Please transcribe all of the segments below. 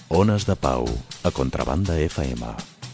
Ones de Pau, a Contrabanda FM.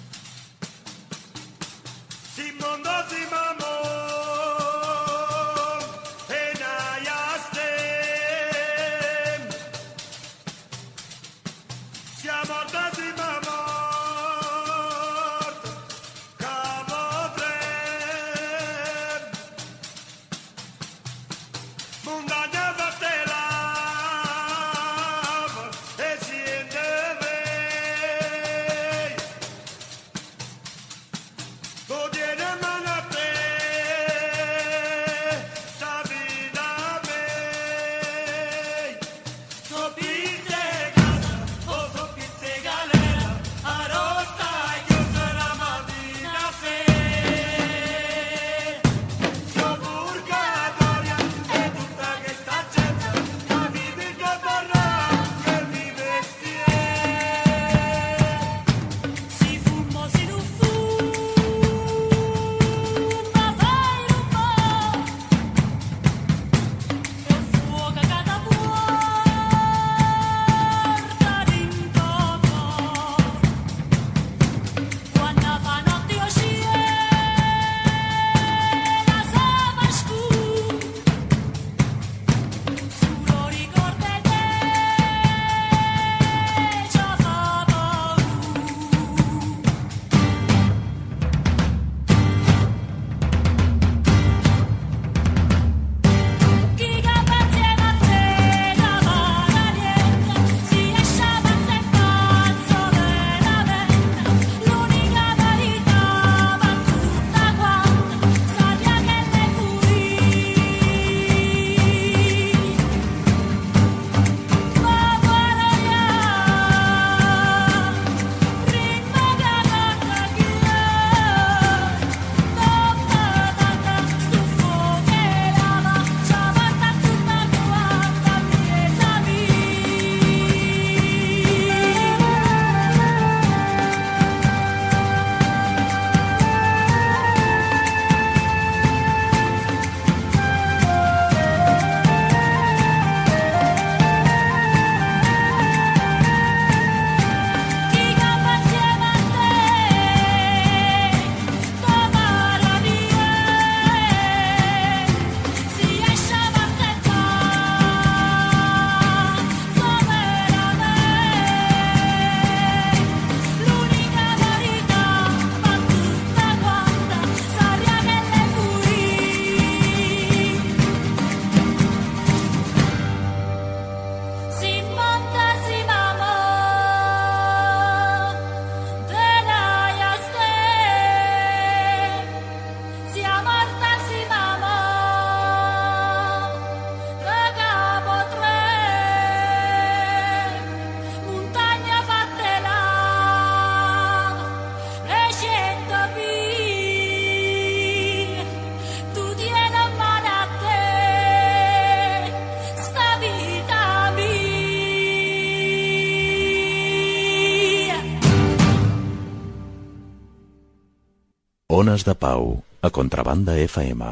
Ones de Pau, a Contrabanda FM.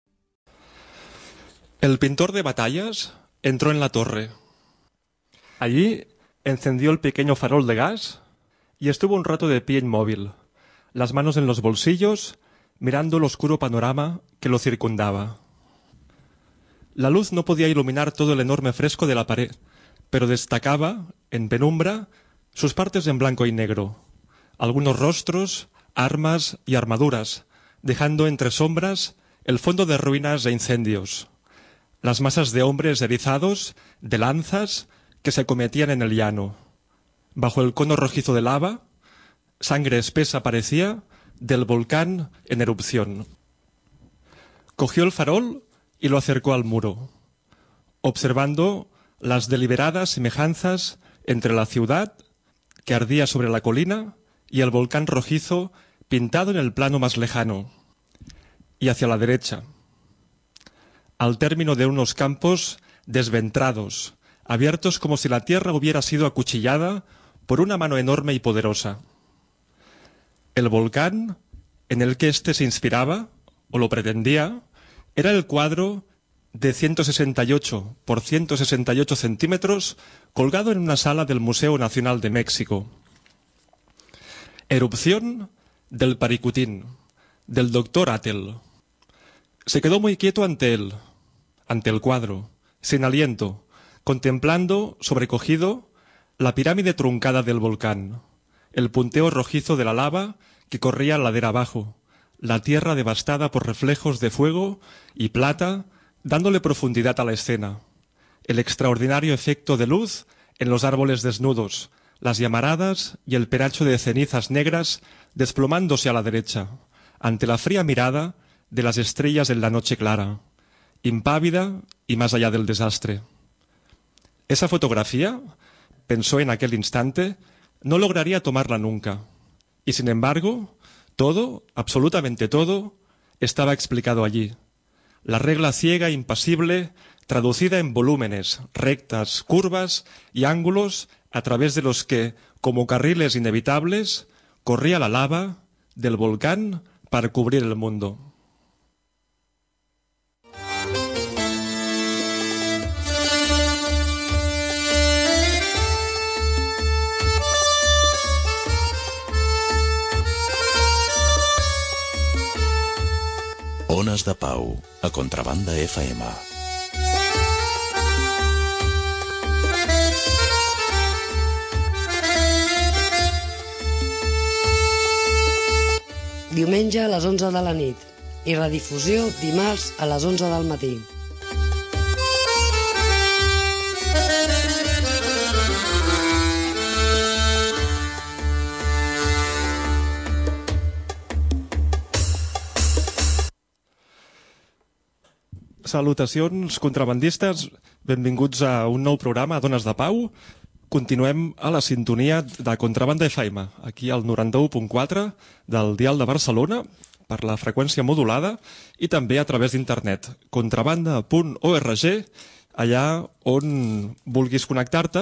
El pintor de batallas entró en la torre. Allí encendió el pequeño farol de gas y estuvo un rato de pie inmóvil, las manos en los bolsillos, mirando el oscuro panorama que lo circundaba. La luz no podía iluminar todo el enorme fresco de la pared, pero destacaba, en penumbra, sus partes en blanco y negro, algunos rostros, armas y armaduras, dejando entre sombras el fondo de ruinas e incendios, las masas de hombres erizados, de lanzas, que se cometían en el llano. Bajo el cono rojizo de lava, sangre espesa parecía del volcán en erupción. Cogió el farol y lo acercó al muro, observando las deliberadas semejanzas entre la ciudad, que ardía sobre la colina, y el volcán rojizo pintado en el plano más lejano, y hacia la derecha, al término de unos campos desventrados, abiertos como si la tierra hubiera sido acuchillada por una mano enorme y poderosa. El volcán en el que éste se inspiraba, o lo pretendía, era el cuadro de 168 por 168 centímetros colgado en una sala del Museo Nacional de México. Erupción del Paricutín, del doctor Attel. Se quedó muy quieto ante él, ante el cuadro, sin aliento, contemplando, sobrecogido, la pirámide truncada del volcán, el punteo rojizo de la lava que corría ladera abajo, la tierra devastada por reflejos de fuego y plata, dándole profundidad a la escena, el extraordinario efecto de luz en los árboles desnudos, las llamaradas y el penacho de cenizas negras desplomándose a la derecha, ante la fría mirada de las estrellas en la noche clara, impávida y más allá del desastre. Esa fotografía, pensó en aquel instante, no lograría tomarla nunca. Y sin embargo, todo, absolutamente todo, estaba explicado allí. La regla ciega e impasible, traducida en volúmenes, rectas, curvas y ángulos a través de los que, como carriles inevitables, corría la lava del volcán para cubrir el mundo. Ones de Pau, a Contrabanda FM. Diumenge a les 11 de la nit i redifusió dimarts a les 11 del matí. Salutacions, contrabandistes. Benvinguts a un nou programa, Dones de Pau. Continuem a la sintonia de Contrabanda FM, aquí al 91.4 del dial de Barcelona, per la freqüència modulada, i també a través d'internet, contrabanda.org, allà on vulguis connectar-te,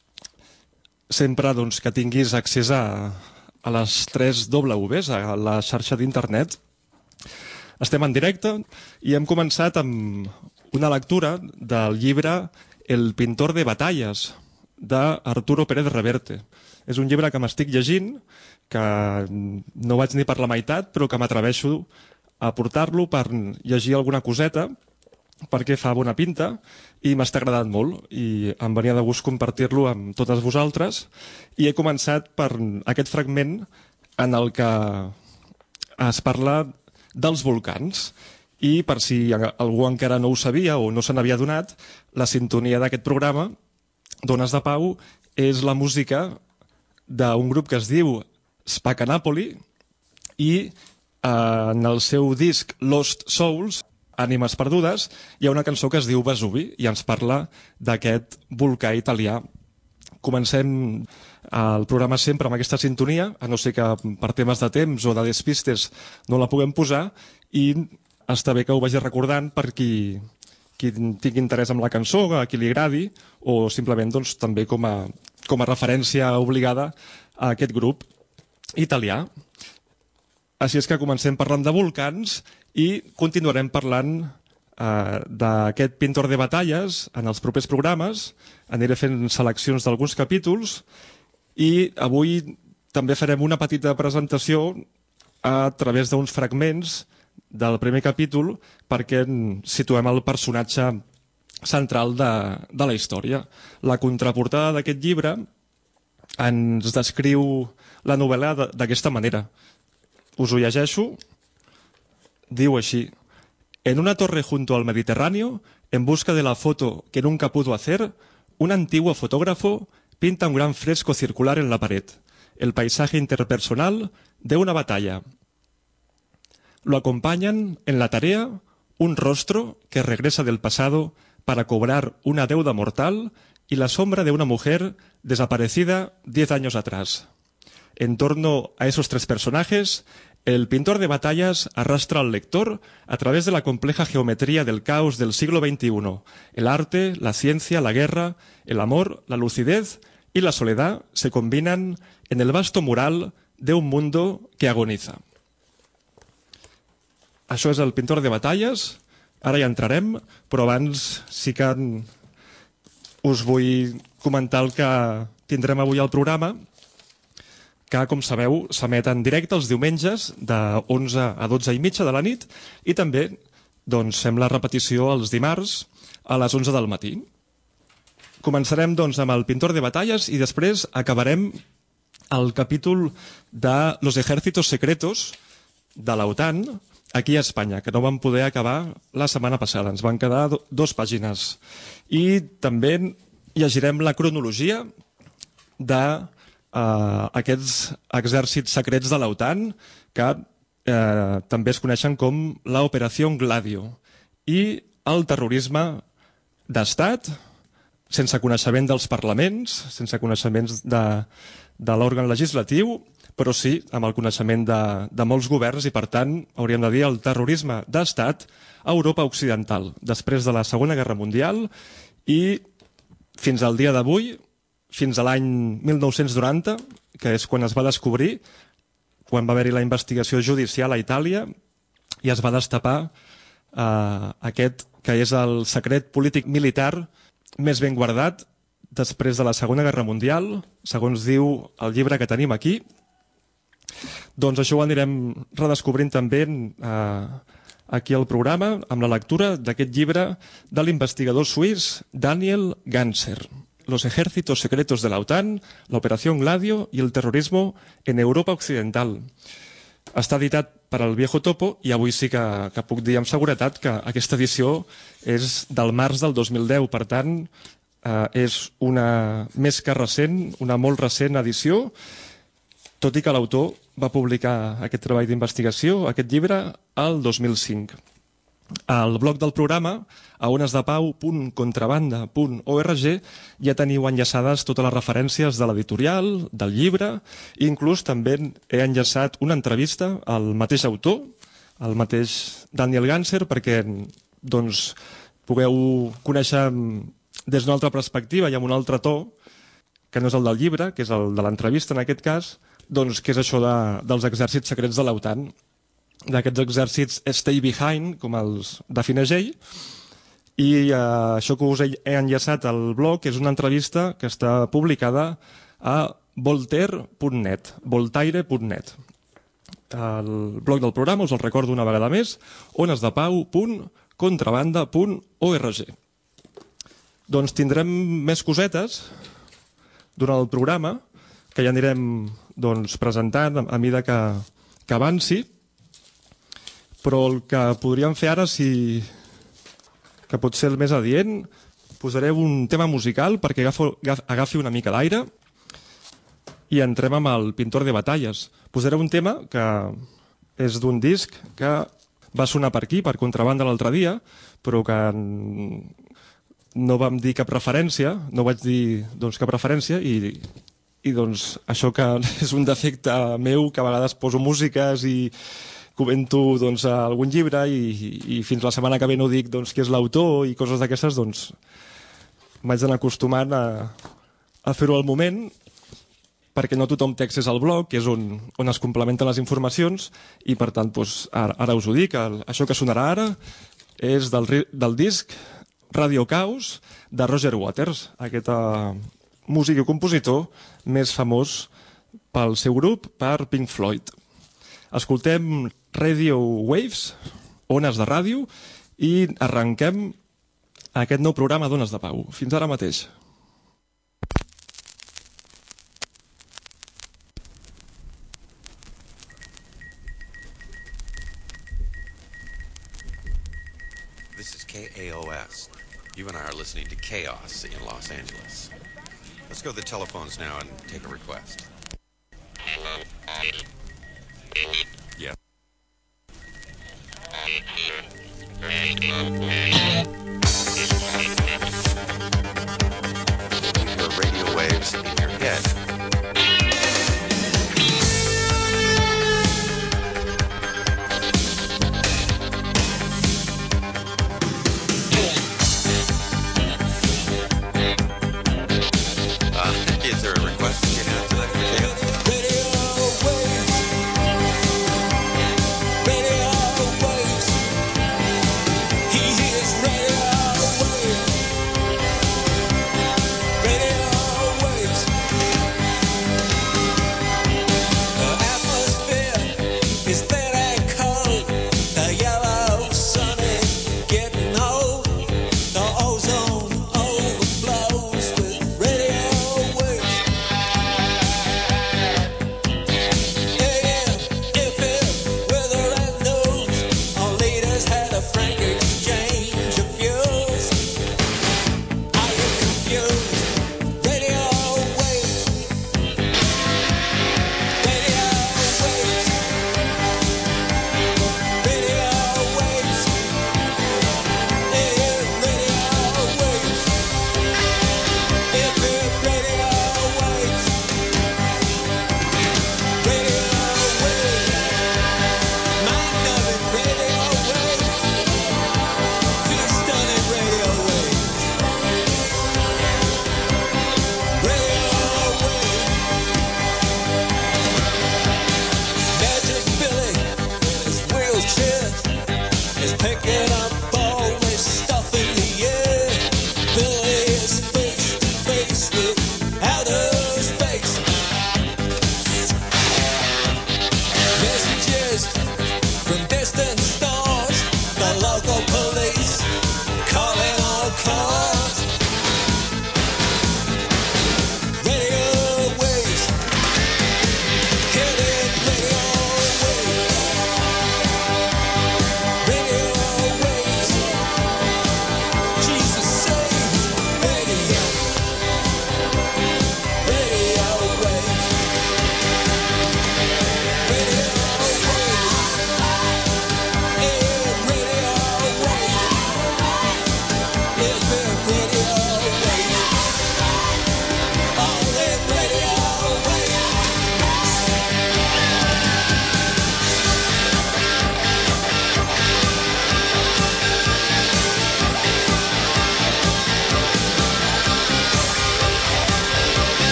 sempre doncs, que tinguis accés a les 3 Ws, a la xarxa d'internet. Estem en directe i hem començat amb una lectura del llibre El pintor de batalles, d'Arturo Pérez Reverte. És un llibre que m'estic llegint, que no vaig ni per la meitat, però que m'atreveixo a portar-lo per llegir alguna coseta, perquè fa bona pinta i m'està agradant molt i em venia de gust compartir-lo amb totes vosaltres. I he començat per aquest fragment en el que es parla dels volcans. I per si algú encara no ho sabia o no se n'havia adonat, la sintonia d'aquest programa, Dones de Pau, és la música d'un grup que es diu Spacanapoli i en el seu disc Lost Souls, Ànimes perdudes, hi ha una cançó que es diu Vesuvi i ens parla d'aquest volcà italià. Comencem el programa sempre amb aquesta sintonia, a no ser que per temes de temps o de despistes no la puguem posar, i està bé que ho vagi recordant per qui tingui interès en la cançó, a qui li agradi, o simplement doncs, també com a referència obligada a aquest grup italià. Així és que comencem parlant de volcans i continuarem parlant d'aquest pintor de batalles en els propers programes. Aniré fent seleccions d'alguns capítols i avui també farem una petita presentació a través d'uns fragments del primer capítol perquè situem el personatge central de la història. La contraportada d'aquest llibre ens descriu la novel·la d'aquesta manera. Us ho llegeixo. Diu així: En una torre junto al Mediterráneo, en busca de la foto que nunca pudo hacer, un antiguo fotógrafo pinta un gran fresco circular en la pared, el paisaje interpersonal de una batalla. Lo acompañan en la tarea un rostro que regresa del pasado para cobrar una deuda mortal y la sombra de una mujer desaparecida 10 años atrás. En torno a esos 3 personajes, el pintor de batallas arrastra al lector a través de la compleja geometría del caos del siglo XXI. El arte, la ciencia, la guerra, el amor, la lucidez y la soledad se combinan en el vasto mural de un mundo que agoniza. Això és el pintor de batalles Ara ja entrarem, però abans sí que us vull comentar el que tindrem avui al programa, que, com sabeu, s'emet en directe els diumenges de 11 a 12 i mitja de la nit i també doncs, fem la repetició els dimarts a les 11 del matí. Començarem doncs, amb el Pintor de Batalles i després acabarem el capítol de Los Ejércitos Secretos de la OTAN aquí a Espanya, que no vam poder acabar la setmana passada. Ens van quedar 2 pàgines. I també llegirem la cronologia d'aquests exèrcits secrets de l'OTAN que també es coneixen com l'Operació Gladio i el terrorisme d'estat sense coneixement dels parlaments, sense coneixements de l'òrgan legislatiu, però sí amb el coneixement de molts governs i, per tant, hauríem de dir el terrorisme d'estat a Europa Occidental, després de la Segona Guerra Mundial i fins al dia d'avui, fins a l'any 1990, que és quan es va descobrir, quan va haver-hi la investigació judicial a Itàlia i es va destapar aquest que és el secret polític militar més ben guardat després de la Segona Guerra Mundial, segons diu el llibre que tenim aquí. Doncs això ho anirem redescobrint també aquí al programa amb la lectura d'aquest llibre de l'investigador suís Daniel Ganser, Los Ejércitos Secretos de la OTAN, la Operación Gladio y el terrorismo en Europa Occidental. Està editat per el Viejo Topo i avui sí que puc dir amb seguretat que aquesta edició és del març del 2010, per tant és una més que recent, una molt recent edició, tot i que l'autor va publicar aquest treball d'investigació, aquest llibre, el 2005. Al blog del programa, a onesdepau.contrabanda.org, ja teniu enllaçades totes les referències de l'editorial, del llibre, i inclús també he enllaçat una entrevista al mateix autor, al mateix Daniel Ganser, perquè doncs, pugueu conèixer des d'una altra perspectiva i amb un altre to, que no és el del llibre, que és el de l'entrevista en aquest cas, doncs què és això dels exèrcits secrets de l'OTAN, d'aquests exèrcits stay behind, com els defineix ell, i això que us he enllaçat al blog és una entrevista que està publicada a voltaire.net, voltaire.net. El blog del programa, us el recordo una vegada més, onesdepau.contrabanda.org. Doncs tindrem més cosetes durant el programa, que ja anirem presentant a mesura que avanci, però el que podríem fer ara, que pot ser el més adient, posaré un tema musical perquè agafi una mica d'aire i entrem amb el Pintor de Batalles. Posaré un tema que és d'un disc que va sonar per aquí, per Contrabanda l'altre dia, però que no vam dir cap referència, no vaig dir cap referència i doncs això que és un defecte meu, que a vegades poso músiques i comento algun llibre i fins la setmana que ve no dic qui és l'autor i coses d'aquestes, m'haig d'anar acostumant a fer-ho al moment, perquè no tothom té accés al blog, que és on es complementen les informacions, i per tant ara us ho dic, això que sonarà ara és del disc Radio Chaos de Roger Waters, aquest músic i compositor més famós pel seu grup, per Pink Floyd. Escoltem Radio Waves, ones de ràdio, i arrenquem aquest nou programa d'Ones de Pau. Fins ara mateix. This is KAOS. You and I are listening to Chaos in Los Angeles. Let's go to the telephones now and take a request. Yeah. Your radio waves in your head. Is there a request to get out to that? Radio waves. He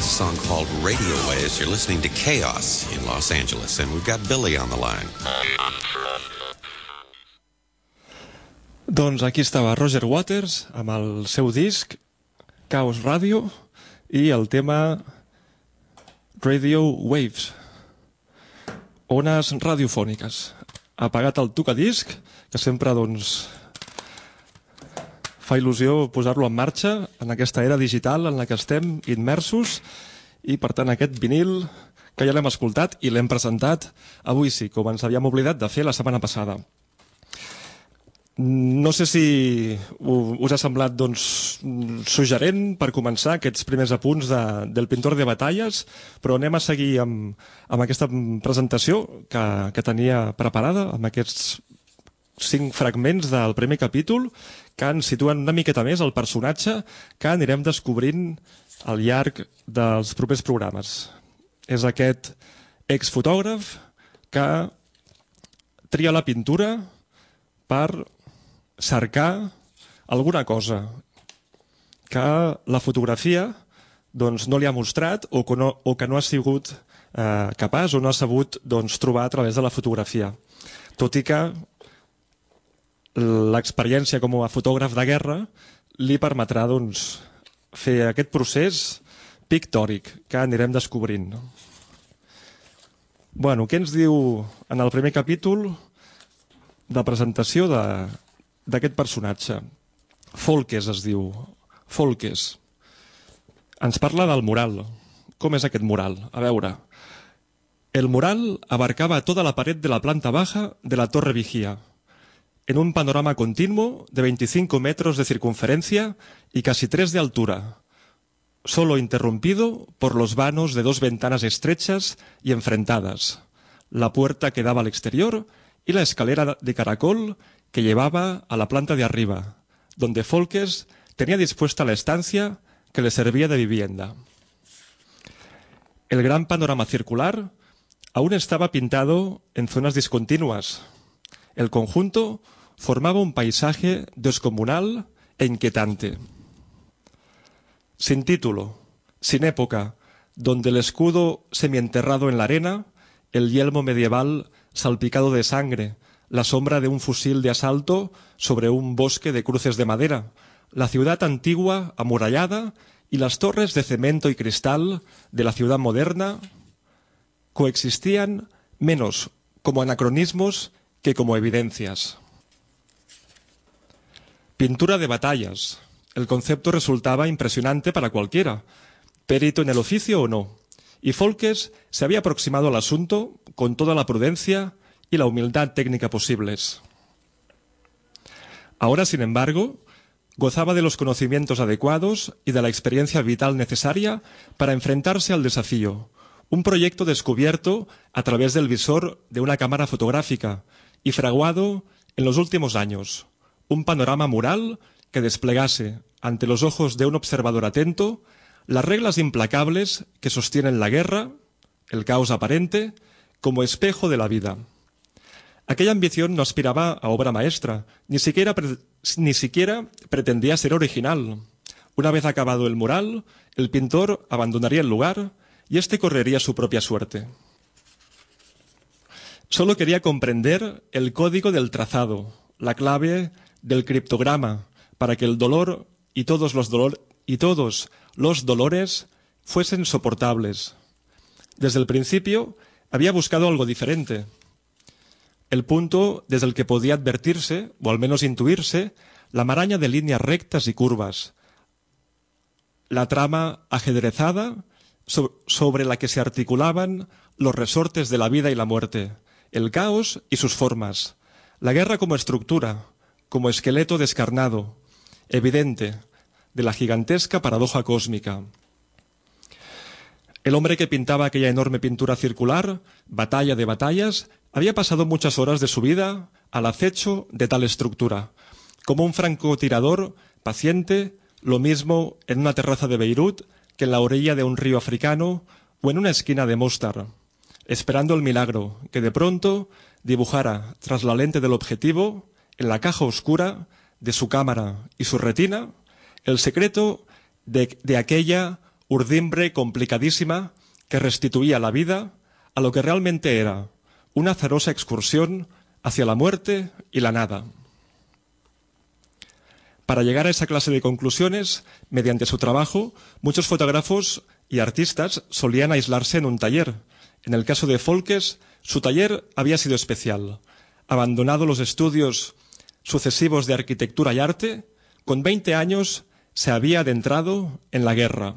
This song called Radio Waves. You're listening to Chaos in Los Angeles, and we've got Billy on the line. Doncs aquí estava Roger Waters amb el seu disc Chaos Radio i el tema Radio Waves, ones radiofòniques. Ha apagat el tocadisc, que sempre doncs fa il·lusió posar-lo en marxa en aquesta era digital en la que estem immersos, i per tant aquest vinil que ja l'hem escoltat i l'hem presentat avui sí, com ens havíem oblidat de fer la setmana passada. No sé si us ha semblat doncs, suggerent per començar aquests primers apunts del pintor de batalles, però anem a seguir amb aquesta presentació que tenia preparada, amb aquests 5 fragments del primer capítol que ens situen una miqueta més el personatge que anirem descobrint al llarg dels propers programes. És aquest exfotògraf que tria la pintura per cercar alguna cosa que la fotografia doncs, no li ha mostrat o que no ha sigut capaç o no ha sabut doncs, trobar a través de la fotografia. Tot i que l'experiència com a fotògraf de guerra li permetrà doncs, fer aquest procés pictòric que anirem descobrint. Bueno, què ens diu en el primer capítol de presentació d'aquest personatge? Folkes es diu. Folkes. Ens parla del mural. Com és aquest mural? A veure. El mural abarcaba toda la pared de la planta baja de la Torre Vigía, en un panorama continuo de 25 metros de circunferencia y casi 3 de altura, solo interrumpido por los vanos de 2 ventanas estrechas y enfrentadas, la puerta que daba al exterior y la escalera de caracol que llevaba a la planta de arriba, donde Folkes tenía dispuesta la estancia que le servía de vivienda. El gran panorama circular aún estaba pintado en zonas discontinuas. El conjunto formaba un paisaje descomunal e inquietante. Sin título, sin época, donde el escudo semienterrado en la arena, el yelmo medieval salpicado de sangre, la sombra de un fusil de asalto sobre un bosque de cruces de madera, la ciudad antigua amurallada y las torres de cemento y cristal de la ciudad moderna coexistían menos como anacronismos que como evidencias. Pintura de batallas. El concepto resultaba impresionante para cualquiera, perito en el oficio o no, y Folkes se había aproximado al asunto con toda la prudencia y la humildad técnica posibles. Ahora, sin embargo, gozaba de los conocimientos adecuados y de la experiencia vital necesaria para enfrentarse al desafío, un proyecto descubierto a través del visor de una cámara fotográfica y fraguado en los últimos años, un panorama mural que desplegase ante los ojos de un observador atento las reglas implacables que sostienen la guerra, el caos aparente, como espejo de la vida. Aquella ambición no aspiraba a obra maestra, ni siquiera pretendía ser original. Una vez acabado el mural, el pintor abandonaría el lugar y éste correría su propia suerte. Solo quería comprender el código del trazado, la clave del criptograma, para que el dolor y todos los dolores fuesen soportables. Desde el principio había buscado algo diferente. El punto desde el que podía advertirse, o al menos intuirse, la maraña de líneas rectas y curvas, la trama ajedrezada sobre la que se articulaban los resortes de la vida y la muerte, el caos y sus formas, la guerra como estructura, como esqueleto descarnado, evidente, de la gigantesca paradoja cósmica. El hombre que pintaba aquella enorme pintura circular, batalla de batallas, había pasado muchas horas de su vida al acecho de tal estructura, como un francotirador paciente, lo mismo en una terraza de Beirut que en la orilla de un río africano o en una esquina de Mostar, esperando el milagro que de pronto dibujara tras la lente del objetivo, en la caja oscura de su cámara y su retina, el secreto de aquella urdimbre complicadísima que restituía la vida a lo que realmente era, una azarosa excursión hacia la muerte y la nada. Para llegar a esa clase de conclusiones, mediante su trabajo, muchos fotógrafos y artistas solían aislarse en un taller. En el caso de Folkes, su taller había sido especial. Abandonado los estudios sucesivos de arquitectura y arte, con 20 años se había adentrado en la guerra.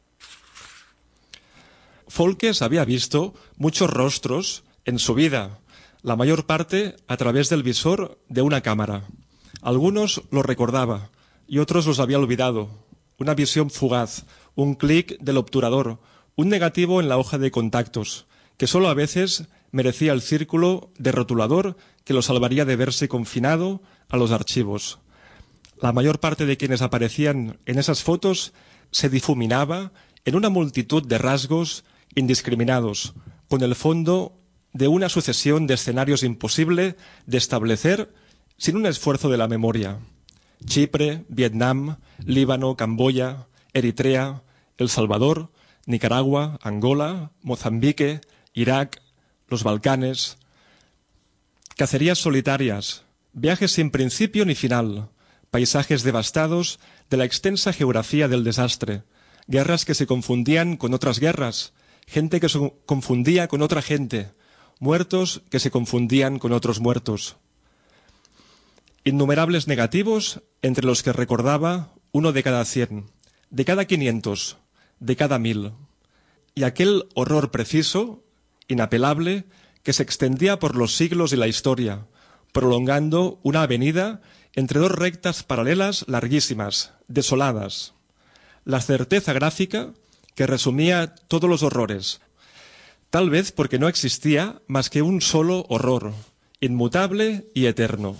Folkes había visto muchos rostros en su vida, la mayor parte a través del visor de una cámara. Algunos los recordaba y otros los había olvidado. Una visión fugaz, un clic del obturador, un negativo en la hoja de contactos, que solo a veces merecía el círculo de rotulador que lo salvaría de verse confinado a los archivos. La mayor parte de quienes aparecían en esas fotos se difuminaba en una multitud de rasgos indiscriminados, con el fondo de una sucesión de escenarios imposible de establecer sin un esfuerzo de la memoria. Chipre, Vietnam, Líbano, Camboya, Eritrea, El Salvador, Nicaragua, Angola, Mozambique, Irak, los Balcanes. Cacerías solitarias, viajes sin principio ni final, paisajes devastados de la extensa geografía del desastre, guerras que se confundían con otras guerras, gente que se confundía con otra gente, muertos que se confundían con otros muertos. Innumerables negativos entre los que recordaba uno de cada 100, de cada 500, de cada 1000. Y aquel horror preciso, inapelable, que se extendía por los siglos y la historia, prolongando una avenida entre dos rectas paralelas larguísimas, desoladas. La certeza gráfica que resumía todos los horrores, tal vez porque no existía más que un solo horror, inmutable i eterno.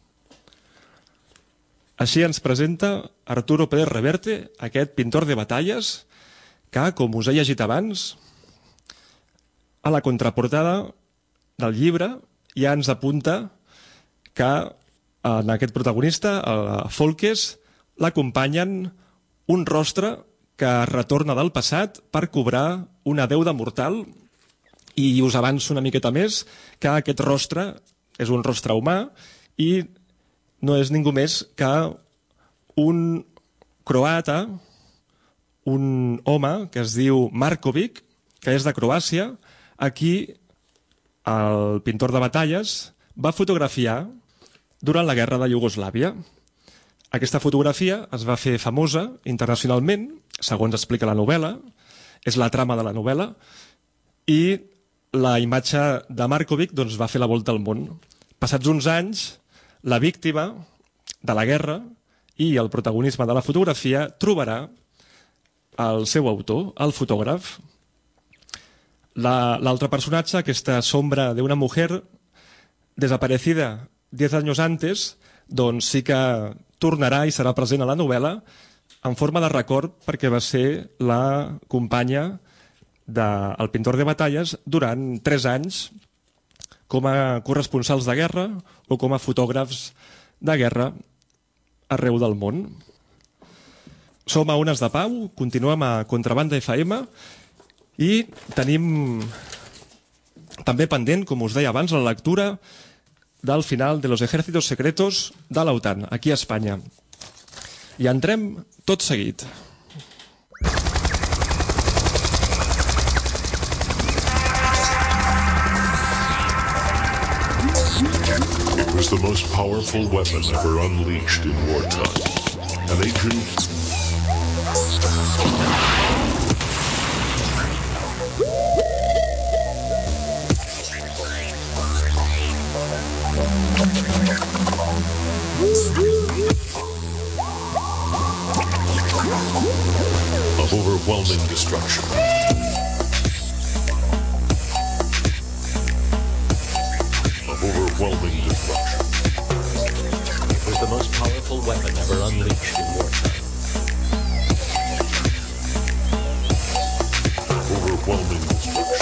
Així ens presenta Arturo Pérez Reverte, aquest pintor de batalles, que, com us he llegit abans, a la contraportada del llibre ja ens apunta que en aquest protagonista, a Folkes, l'acompanyen un rostre que retorna del passat per cobrar una deuda mortal, i us avanço una miqueta més que aquest rostre és un rostre humà i no és ningú més que un croata, un home que es diu Markovic, que és de Croàcia, a qui el pintor de batalles va fotografiar durant la guerra de Iugoslàvia. Aquesta fotografia es va fer famosa internacionalment, segons explica la novel·la, és la trama de la novel·la, i la imatge de Markovic va fer la volta al món. Passats uns anys, la víctima de la guerra i el protagonisme de la fotografia trobarà el seu autor, el fotògraf. L'altre personatge, aquesta sombra d'una mujer desaparecida 10 anys antes, doncs sí que tornarà i serà present a la novel·la en forma de record perquè va ser la companya del pintor de batalles durant 3 anys com a corresponsals de guerra o com a fotògrafs de guerra arreu del món. Som a Ones de Pau, continuem a Contrabanda FM i tenim també pendent, com us deia abans, la lectura del final de los ejércitos secretos de la OTAN, aquí a Espanya. I entrem tot seguit. It was the most powerful weapon ever unleashed in wartime. An agent of overwhelming destruction. Of overwhelming destruction. It was the most powerful weapon ever unleashed in wartime. Overwhelming destruction.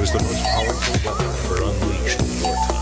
was the most powerful weapon ever unleashed in wartime.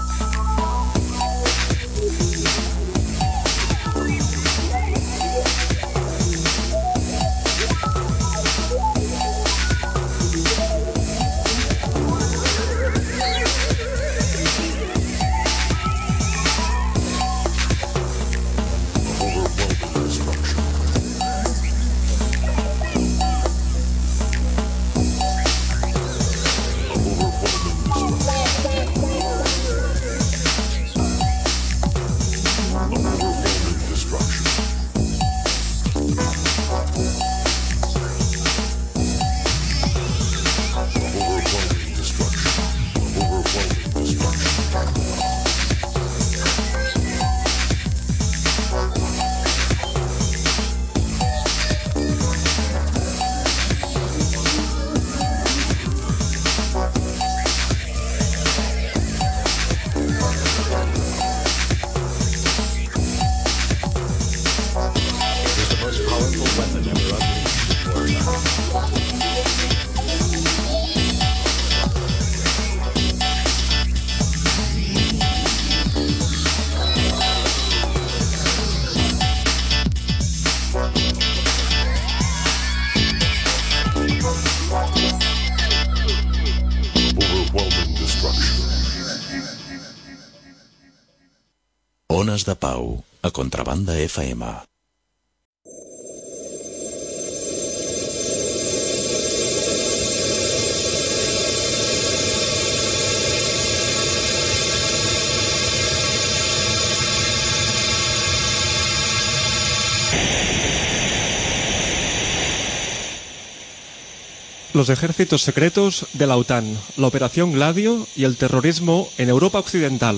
Ones de Pau, a Contrabanda FM. Los ejércitos secretos de la OTAN, la Operación Gladio y el terrorismo en Europa Occidental.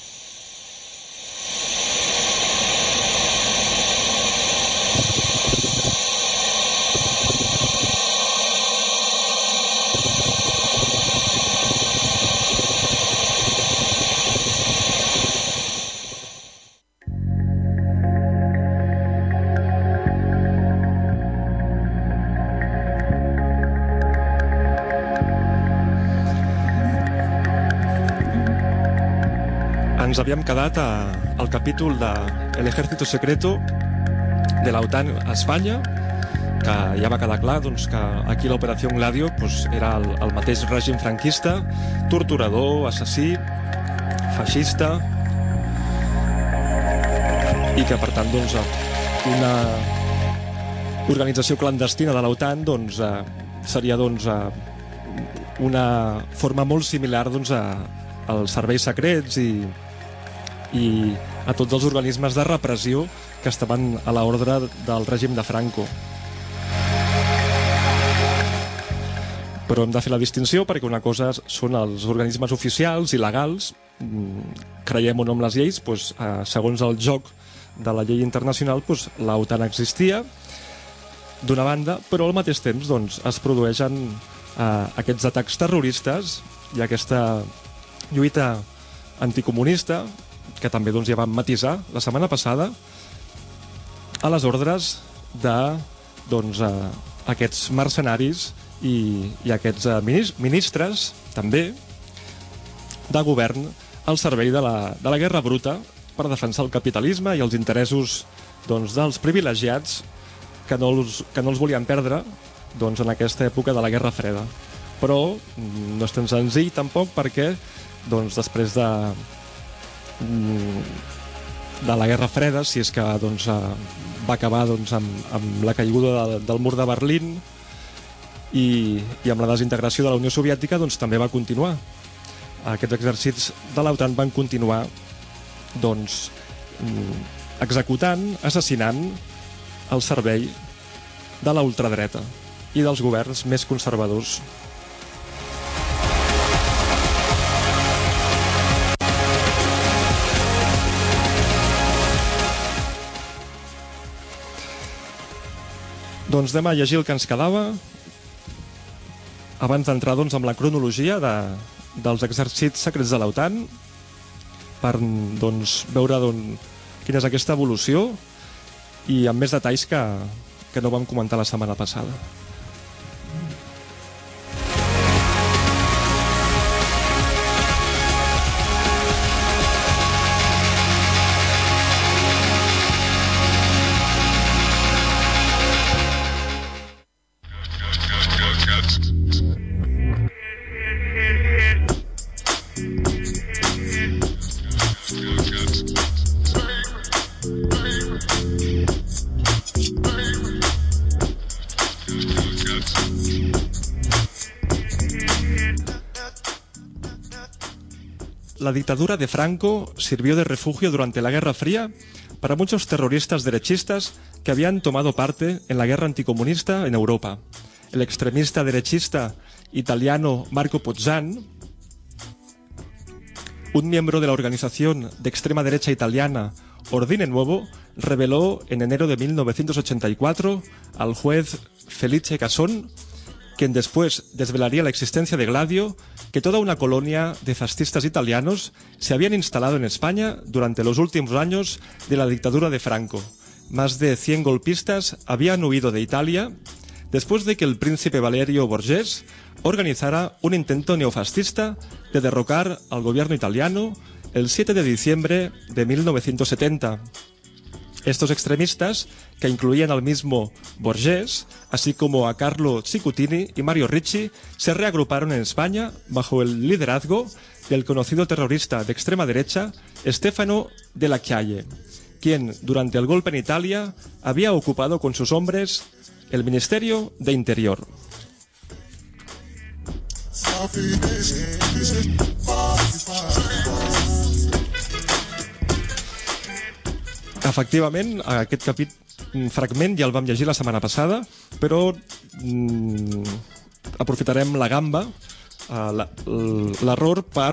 Ens havíem quedat al capítol de El Ejército Secreto de la OTAN a Espanya, que ja va quedar clar doncs, que aquí l'Operació Gladio doncs, era el mateix règim franquista, torturador, assassí, feixista, i que per tant doncs, una organització clandestina de la OTAN doncs, seria doncs, una forma molt similar doncs, als serveis secrets i a tots els organismes de repressió que estaven a l'ordre del règim de Franco. Però hem de fer la distinció perquè una cosa són els organismes oficials i legals, creiem o no amb les lleis, doncs, segons el joc de la llei internacional, doncs, la OTAN existia d'una banda, però al mateix temps doncs, es produeixen aquests atacs terroristes i aquesta lluita anticomunista que també doncs, ja vam matisar la setmana passada a les ordres de doncs, aquests mercenaris i aquests ministres també de govern al servei de la guerra bruta per defensar el capitalisme i els interessos doncs, dels privilegiats que no els volien perdre doncs, en aquesta època de la Guerra Freda. Però no és tan senzill tampoc perquè doncs, després de la Guerra Freda, si és que doncs, va acabar doncs, amb la caiguda del mur de Berlín i amb la desintegració de la Unió Soviètica, doncs, també va continuar. Aquests exèrcits de l'OTAN van continuar doncs, executant, assassinant el servei de la ultradreta i dels governs més conservadors. Doncs anem a llegir el que ens quedava abans d'entrar doncs, amb la cronologia dels exèrcits secrets de l'OTAN per doncs, veure quina és aquesta evolució i amb més detalls que no vam comentar la setmana passada. La dictadura de Franco sirvió de refugio durante la Guerra Fría para muchos terroristas derechistas que habían tomado parte en la guerra anticomunista en Europa. El extremista derechista italiano Marco Pozzan, un miembro de la organización de extrema derecha italiana Ordine Nuovo, reveló en enero de 1984 al juez Felice Casson, quien después desvelaría la existencia de Gladio, que toda una colonia de fascistas italianos se habían instalado en España durante los últimos años de la dictadura de Franco. Más de 100 golpistas habían huido de Italia después de que el príncipe Valerio Borghese organizara un intento neofascista de derrocar al gobierno italiano el 7 de diciembre de 1970. Estos extremistas, que incluían al mismo Borghese, así como a Carlo Cicuttini y Mario Ricci, se reagruparon en España bajo el liderazgo del conocido terrorista de extrema derecha Stefano Della Chiaie, quien, durante el golpe en Italia, había ocupado con sus hombres el Ministerio de Interior. Efectivament, aquest fragment ja el vam llegir la setmana passada, però aprofitarem la gamba, l'error, per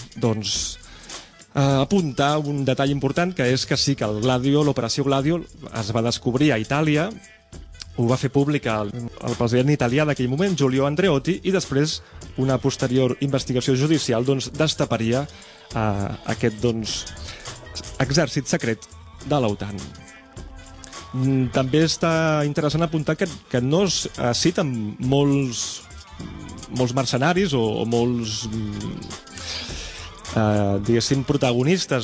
apuntar un detall important, que és que sí que l'operació Gladio es va descobrir a Itàlia, ho va fer públic el president italià d'aquell moment, Giulio Andreotti, i després una posterior investigació judicial destaparia aquest exèrcit secret de l'OTAN. També està interessant apuntar que no es citen molts mercenaris o molts diguéssim protagonistes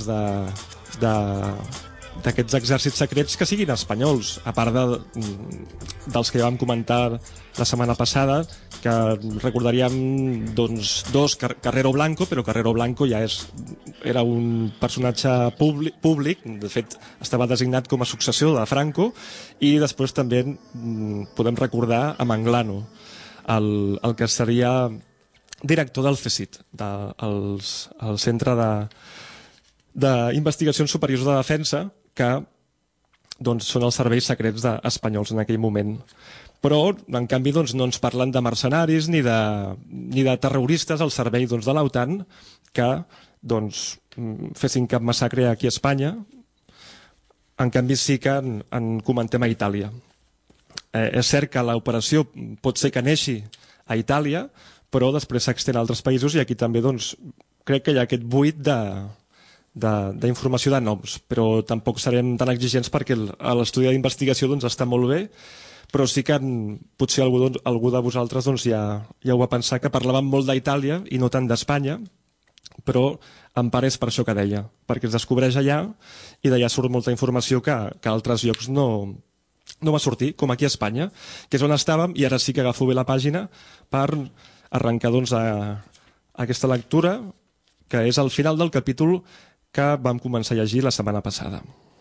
d'aquests exèrcits secrets que siguin espanyols, a part dels que ja vam comentar la setmana passada, que recordaríem dos, Carrero Blanco, però Carrero Blanco ja era un personatge públic, de fet estava designat com a successor de Franco, i després també podem recordar a Manglano, el que seria director del CSIC, el Centre d'Investigacions Superiors de Defensa, que són els serveis secrets espanyols en aquell moment. Però, en canvi, no ens parlen de mercenaris ni de terroristes al servei de l'OTAN que fessin cap massacre aquí a Espanya. En canvi, sí que en comentem a Itàlia. És cert que l'operació pot ser que neixi a Itàlia, però després s'extén a altres països, i aquí també crec que hi ha aquest buit d'informació de noms, però tampoc serem tan exigents perquè l'estudi d'investigació està molt bé, però sí que potser algú de vosaltres ja ho va pensar, que parlàvem molt d'Itàlia i no tant d'Espanya, però en part és per això que deia, perquè es descobreix allà i d'allà surt molta informació que a altres llocs no va sortir, com aquí a Espanya, que és on estàvem, i ara sí que agafo bé la pàgina per arrencar aquesta lectura, que és al final del capítol que vam començar a llegir la setmana passada.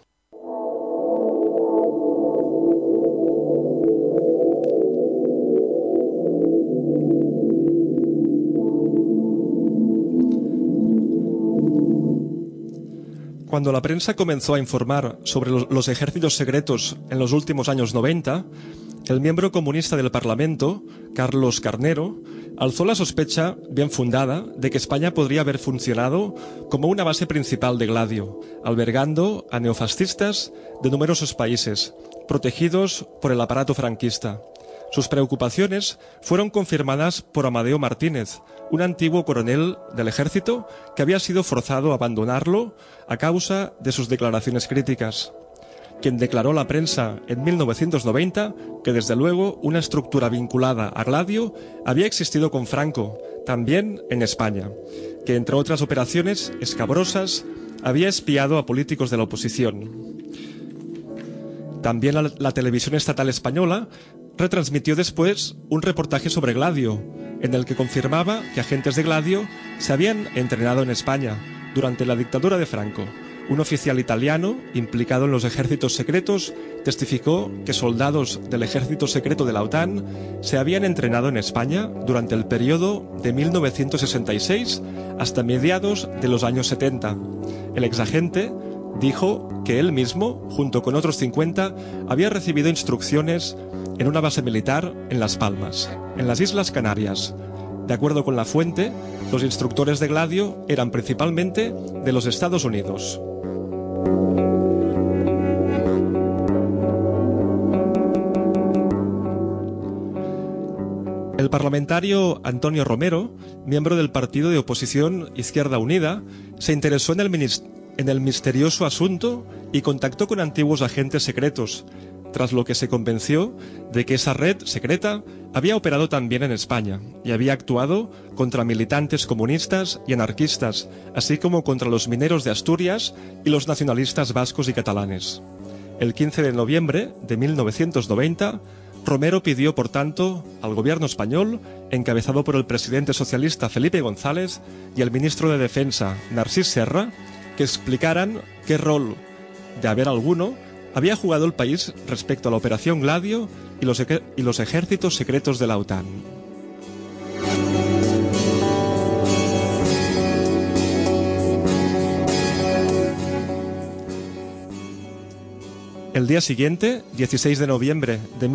Cuando la prensa comenzó a informar sobre los ejércitos secretos en los últimos años 90, el miembro comunista del Parlamento, Carlos Carnero, alzó la sospecha, bien fundada, de que España podría haber funcionado como una base principal de Gladio, albergando a neofascistas de numerosos países, protegidos por el aparato franquista. Sus preocupaciones fueron confirmadas por Amadeo Martínez, un antiguo coronel del ejército que había sido forzado a abandonarlo a causa de sus declaraciones críticas, quien declaró a la prensa en 1990 que desde luego una estructura vinculada a Gladio había existido con Franco, también en España, que entre otras operaciones escabrosas había espiado a políticos de la oposición. También la televisión estatal española retransmitió después un reportaje sobre Gladio, en el que confirmaba que agentes de Gladio se habían entrenado en España durante la dictadura de Franco, Un oficial italiano, implicado en los ejércitos secretos, testificó que soldados del ejército secreto de la OTAN se habían entrenado en España durante el periodo de 1966 hasta mediados de los años 70. El exagente dijo que él mismo, junto con otros 50, había recibido instrucciones en una base militar en Las Palmas, en las Islas Canarias. De acuerdo con la fuente, los instructores de Gladio eran principalmente de los Estados Unidos. El parlamentario Antonio Romero, miembro del partido de oposición Izquierda Unida, se interesó en el misterioso asunto y contactó con antiguos agentes secretos, tras lo que se convenció de que esa red secreta había operado también en España y había actuado contra militantes comunistas y anarquistas, así como contra los mineros de Asturias y los nacionalistas vascos y catalanes. El 15 de noviembre de 1990, Romero pidió, por tanto, al gobierno español, encabezado por el presidente socialista Felipe González y el ministro de Defensa Narcís Serra, que explicaran qué rol, de haber alguno, había jugado el país respecto a la Operación Gladio y los ejércitos secretos de la OTAN. El día siguiente, 16 de noviembre de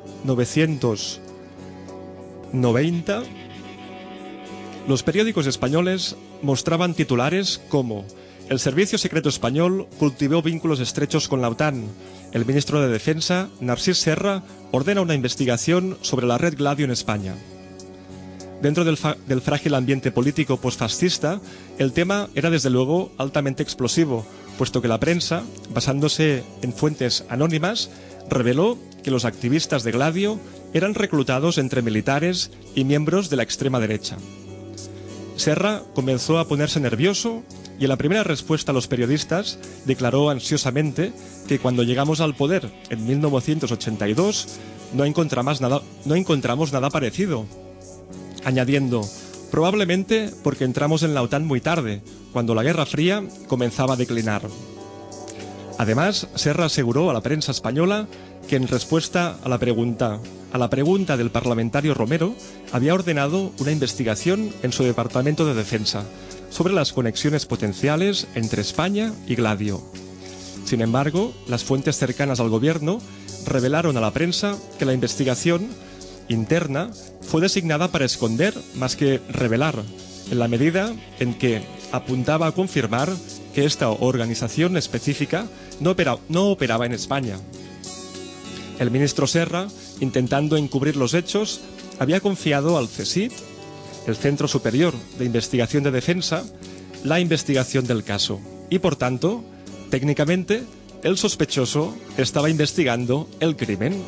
1990, los periódicos españoles mostraban titulares como: el Servicio Secreto Español cultivó vínculos estrechos con la OTAN. El ministro de Defensa, Narcís Serra, ordena una investigación sobre la red Gladio en España. Dentro del frágil ambiente político posfascista, el tema era desde luego altamente explosivo, puesto que la prensa, basándose en fuentes anónimas, reveló que los activistas de Gladio eran reclutados entre militares y miembros de la extrema derecha. Serra comenzó a ponerse nervioso y en la primera respuesta a los periodistas declaró ansiosamente que cuando llegamos al poder en 1982 no encontramos nada parecido, añadiendo: probablemente porque entramos en la OTAN muy tarde, cuando la Guerra Fría comenzaba a declinar. Además, Serra aseguró a la prensa española que en respuesta a la pregunta del parlamentario Romero, había ordenado una investigación en su Departamento de Defensa sobre las conexiones potenciales entre España y Gladio. Sin embargo, las fuentes cercanas al gobierno revelaron a la prensa que la investigación interna fue designada para esconder más que revelar, en la medida en que apuntaba a confirmar que esta organización específica no operaba en España. El ministro Serra, intentando encubrir los hechos, había confiado al CSIC, el Centro Superior de Investigación de Defensa, la investigación del caso. Y por tanto, técnicamente, el sospechoso estaba investigando el crimen.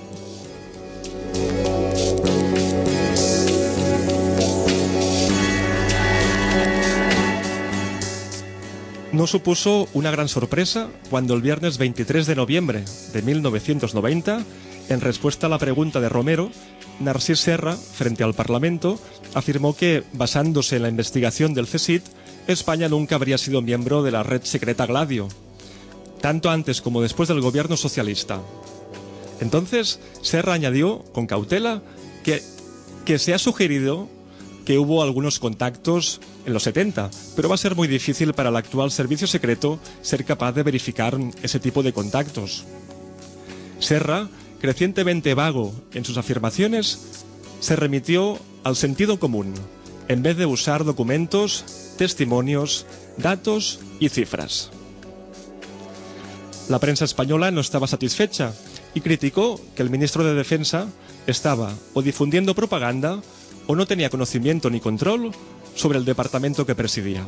No supuso una gran sorpresa cuando el viernes 23 de noviembre de 1990, en respuesta a la pregunta de Romero, Narcís Serra, frente al Parlamento, afirmó que, basándose en la investigación del CSIC, España nunca habría sido miembro de la red secreta Gladio, tanto antes como después del gobierno socialista. Entonces, Serra añadió, con cautela, que se ha sugerido que hubo algunos contactos en los 70, pero va a ser muy difícil para el actual servicio secreto ser capaz de verificar ese tipo de contactos. Serra, crecientemente vago en sus afirmaciones, se remitió al sentido común, en vez de usar documentos, testimonios, datos y cifras. La prensa española no estaba satisfecha y criticó que el ministro de Defensa estaba o difundiendo propaganda o no tenía conocimiento ni control sobre el departamento que presidía.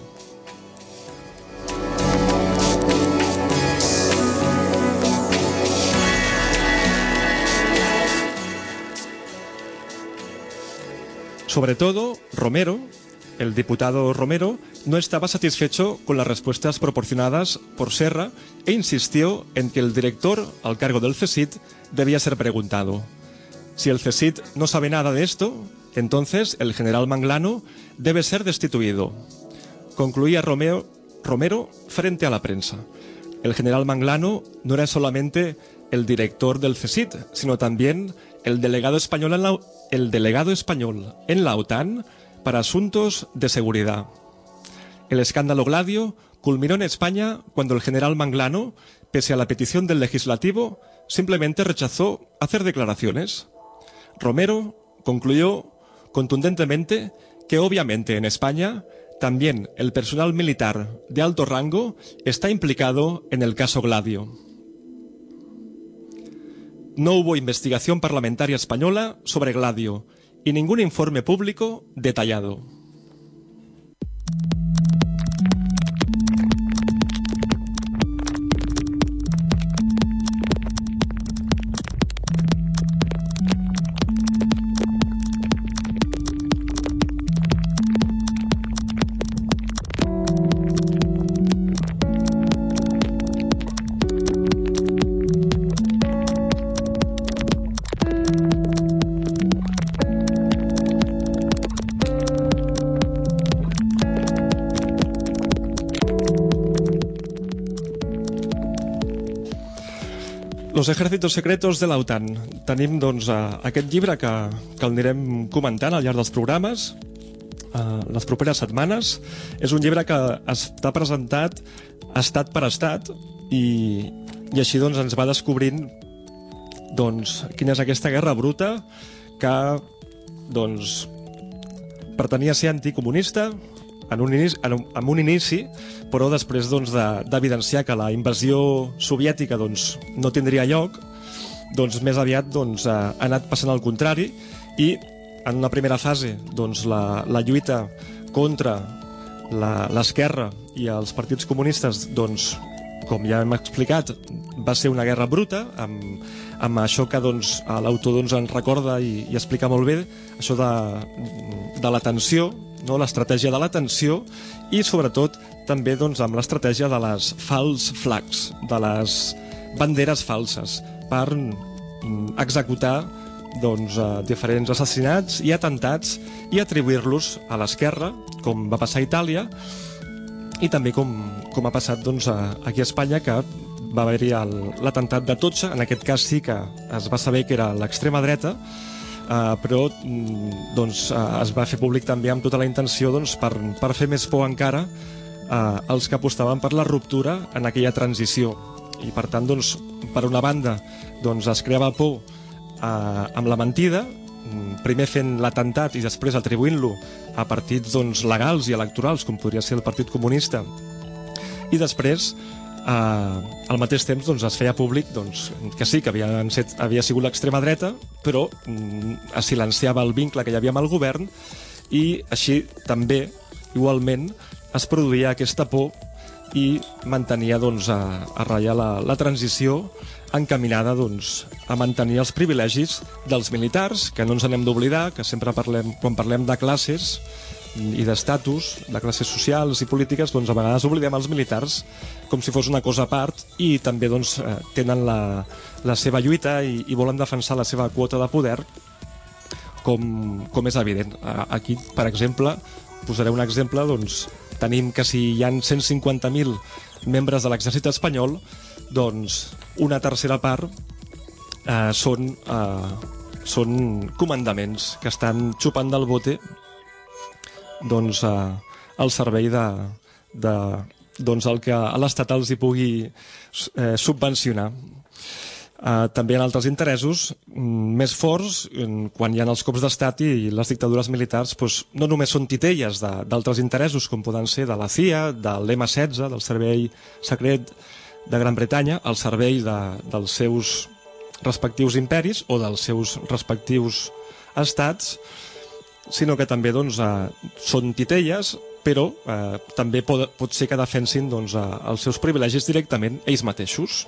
Sobre todo, Romero, el diputado Romero, no estaba satisfecho con las respuestas proporcionadas por Serra e insistió en que el director al cargo del CSIC debía ser preguntado. Si el CSIC no sabe nada de esto, entonces el general Manglano debe ser destituido. Concluía Romero frente a la prensa. el general Manglano no era solamente el director del CSIC, sino también el delegado español en la OTAN para asuntos de seguridad. El escándalo Gladio culminó en España cuando el general Manglano, pese a la petición del legislativo, simplemente rechazó hacer declaraciones. Romero concluyó contundentemente que obviamente en España también el personal militar de alto rango está implicado en el caso Gladio. No hubo investigación parlamentaria española sobre Gladio y ningún informe público detallado. Los ejércitos secretos de la OTAN. Tenim, doncs, aquest llibre que el anirem comentant al llarg dels programes les properes setmanes. És un llibre que està presentat estat per estat i així doncs ens va descobrint doncs quina és aquesta guerra bruta que doncs pretenia ser anticomunista amb un inici, però després doncs, d'evidenciar que la invasió soviètica doncs, no tindria lloc, doncs, més aviat doncs, ha anat passant al contrari i en una primera fase doncs, la lluita contra l'esquerra i els partits comunistes, doncs, com ja hem explicat, va ser una guerra bruta, amb això que doncs, l'autor doncs, ens recorda i explica molt bé, això de la tensió, no? L'estratègia de la tensió i sobretot també doncs, amb l'estratègia de les false flags, de les banderes falses per executar doncs, diferents assassinats i atentats i atribuir-los a l'esquerra, com va passar a Itàlia i també com ha passat doncs, aquí a Espanya, que va haver-hi l'atemptat d'Atocha. En aquest cas sí que es va saber que era l'extrema dreta, però doncs, es va fer públic també amb tota la intenció doncs, per fer més por encara als que apostaven per la ruptura en aquella transició. I per tant, doncs, per una banda, doncs, es creava por amb la mentida, primer fent l'atemptat i després atribuint-lo a partits doncs, legals i electorals, com podria ser el Partit Comunista, i després al mateix temps doncs, es feia públic doncs, que sí, que havia sigut l'extrema dreta, però es silenciava el vincle que hi havia amb el govern i així també, igualment, es produïa aquesta por i mantenia doncs, a ratlla la transició encaminada doncs, a mantenir els privilegis dels militars, que no ens n'hem d'oblidar, que sempre quan parlem de classes i d'estatus, de classes socials i polítiques, doncs a vegades oblidem els militars com si fos una cosa a part i també doncs, tenen la seva lluita i volen defensar la seva quota de poder, com és evident. Aquí, per exemple, posaré un exemple, doncs, tenim que si hi ha 150.000 membres de l'exèrcit espanyol, doncs una tercera part són comandaments que estan xupant del bote doncs, al servei doncs, el que l'Estat els hi pugui subvencionar. També hi ha altres interessos més forts quan hi ha els cops d'estat i les dictadures militars doncs, no només són titelles d'altres interessos com poden ser de la CIA, de l'M16, del Servei Secret de Gran Bretanya, al servei dels seus respectius imperis o dels seus respectius estats, sinó que també doncs, són titelles, però també pot ser que defensin doncs, els seus privilegis directament ells mateixos.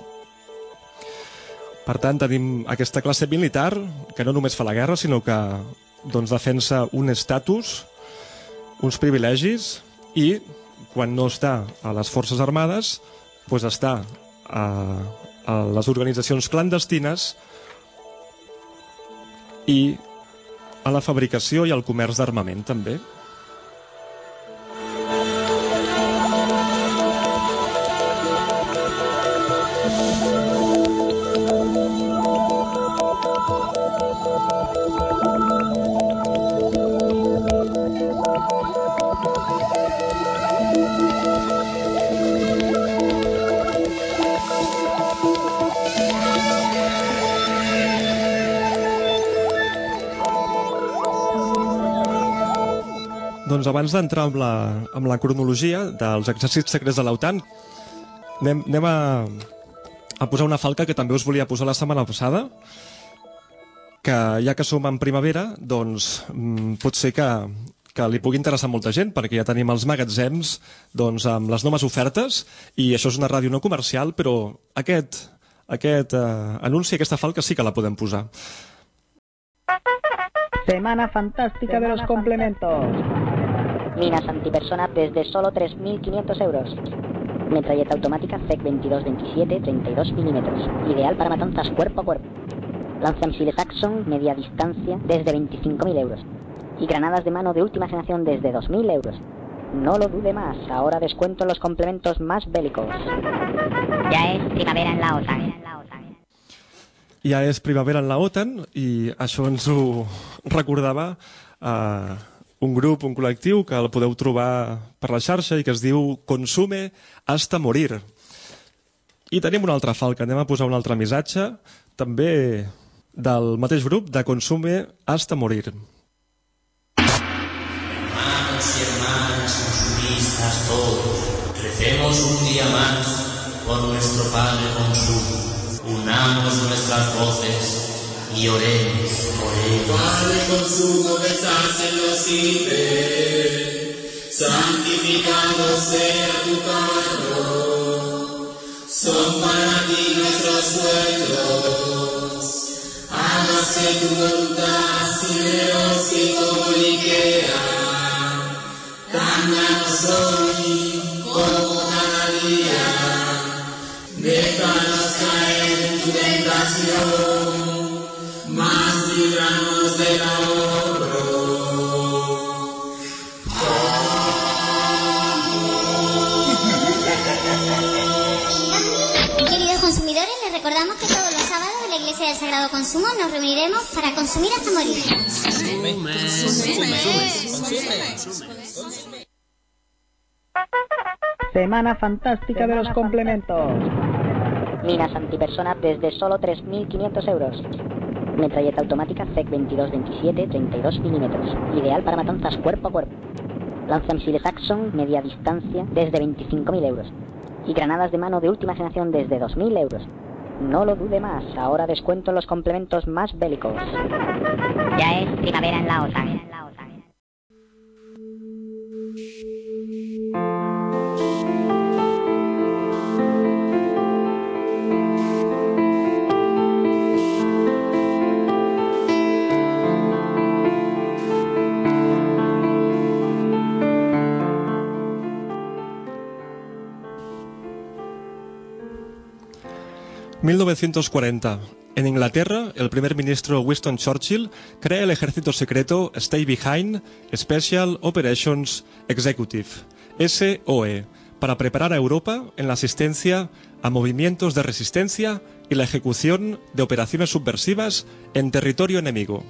Per tant, tenim aquesta classe militar que no només fa la guerra, sinó que doncs, defensa un estatus, uns privilegis, i quan no està a les forces armades, doncs està a les organitzacions clandestines i a la fabricació i al comerç d'armament, també. Doncs abans d'entrar amb la cronologia dels exèrcits secrets de l'OTAN, anem a posar una falca que també us volia posar la setmana passada, que ja que som en primavera, doncs pot ser que li pugui interessar a molta gent, perquè ja tenim els magatzems doncs, amb les noves ofertes, i això és una ràdio no comercial, però aquest anunci, aquesta falca sí que la podem posar. Semana fantástica de los complementos. Minas antipersona desde solo 3.500 euros. Metralleta automática CEC 22-27, 32 milímetros. Ideal para matanzas cuerpo a cuerpo. Lanzamisiles Axon media distancia desde 25.000 euros. Y granadas de mano de última generación desde 2.000 euros. No lo dude más, ahora descuento en los complementos más bélicos. Ya es primavera en la OTAN. Ja és primavera en la OTAN i això ens ho recordava un grup, un col·lectiu que el podeu trobar per la xarxa i que es diu Consume hasta morir. I tenim una altra falca, anem a posar un altre missatge, també del mateix grup, de Consume hasta morir. Hermanos y hermanas consumistas todos, recemos un día más por nuestro Padre Consumo. Unamos nuestras voces y oremos por él. Padre Consumo que estás en los cibeles, santificado sea tu carro. Son para ti nuestros suelos. Hágase tu voluntad, Cineros y como Ikea. Danos hoy como cada día. Déjanos caer en tu tentación, mas líbranos del ahorro. Queridos consumidores, les recordamos que todos los sábados en la Iglesia del Sagrado Consumo nos reuniremos para consumir hasta morir. Semana fantástica de los complementos. Minas antipersona desde solo 3.500 euros. Metralleta automática CEC 22-27, 32 milímetros. Ideal para matanzas cuerpo a cuerpo. Lanzamisiles Axon media distancia desde 25.000 euros. Y granadas de mano de última generación desde 2.000 euros. No lo dude más, ahora descuento en los complementos más bélicos. Ya es primavera en la OTAN. 1940. En Inglaterra, el primer ministro Winston Churchill crea el ejército secreto Stay Behind Special Operations Executive, SOE, para preparar a Europa en la asistencia a movimientos de resistencia y la ejecución de operaciones subversivas en territorio enemigo.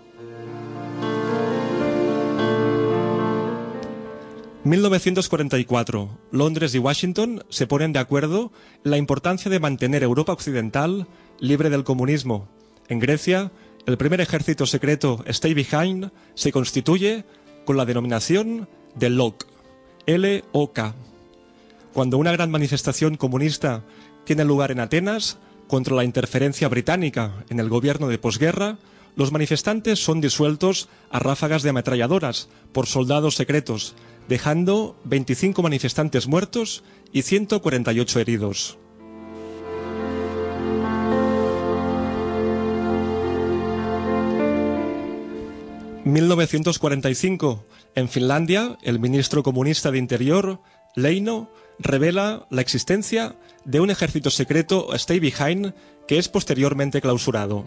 En 1944, Londres y Washington se ponen de acuerdo en la importancia de mantener Europa occidental libre del comunismo. En Grecia, el primer ejército secreto Stay Behind se constituye con la denominación de LOK, L-O-K. Cuando una gran manifestación comunista tiene lugar en Atenas contra la interferencia británica en el gobierno de posguerra, los manifestantes son disueltos a ráfagas de ametralladoras por soldados secretos, dejando 25 manifestantes muertos y 148 heridos. En 1945, en Finlandia, el ministro comunista de Interior, Leino, revela la existencia de un ejército secreto Stay Behind que es posteriormente clausurado.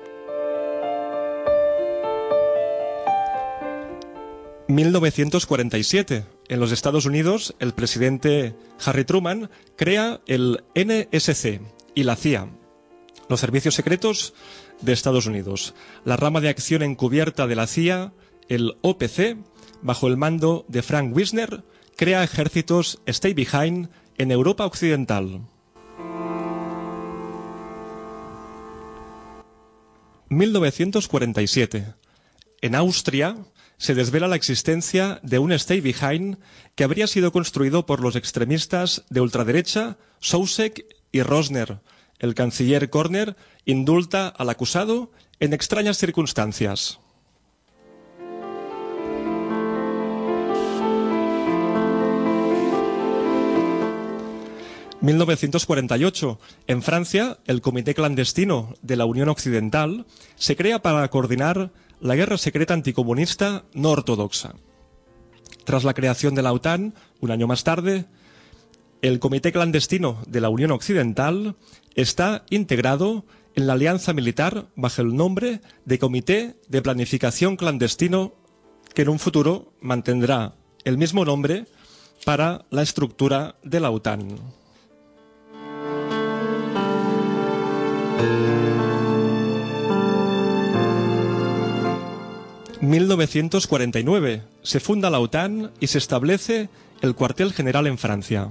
1947. En los Estados Unidos, el presidente Harry Truman crea el NSC y la CIA, los servicios secretos de Estados Unidos. La rama de acción encubierta de la CIA, el OPC, bajo el mando de Frank Wisner, crea ejércitos Stay Behind en Europa Occidental. 1947. En Austria se desvela la existencia de un stay behind que habría sido construido por los extremistas de ultraderecha Soucek y Rosner. El canciller Körner indulta al acusado en extrañas circunstancias. En 1948, en Francia, el Comité Clandestino de la Unión Occidental se crea para coordinar la guerra secreta anticomunista no ortodoxa. Tras la creación de la OTAN, un año más tarde, el Comité Clandestino de la Unión Occidental está integrado en la alianza militar bajo el nombre de Comité de Planificación Clandestino, que en un futuro mantendrá el mismo nombre para la estructura de la OTAN. 1949 se funda la OTAN y se establece el cuartel general en Francia.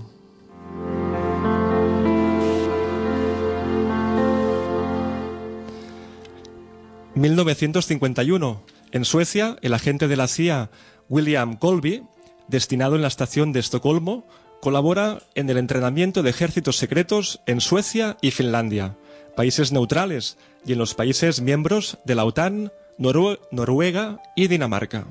En 1951, en Suecia, el agente de la CIA William Colby, destinado en la estación de Estocolmo, colabora en el entrenamiento de ejércitos secretos en Suecia y Finlandia, países neutrales, y en los países miembros de la OTAN, Noruega y Dinamarca.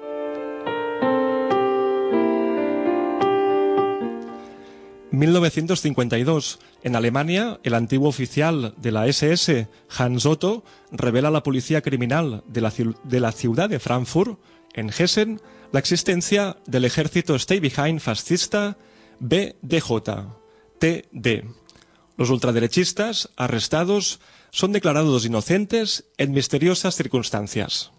En 1952, en Alemania, el antiguo oficial de la SS, Hans Otto, revela a la policía criminal de la ciudad de Frankfurt, en Hessen, la existencia del ejército Stay Behind fascista BDJ, TD. Los ultraderechistas, arrestados, son declarados inocentes en misteriosas circunstancias.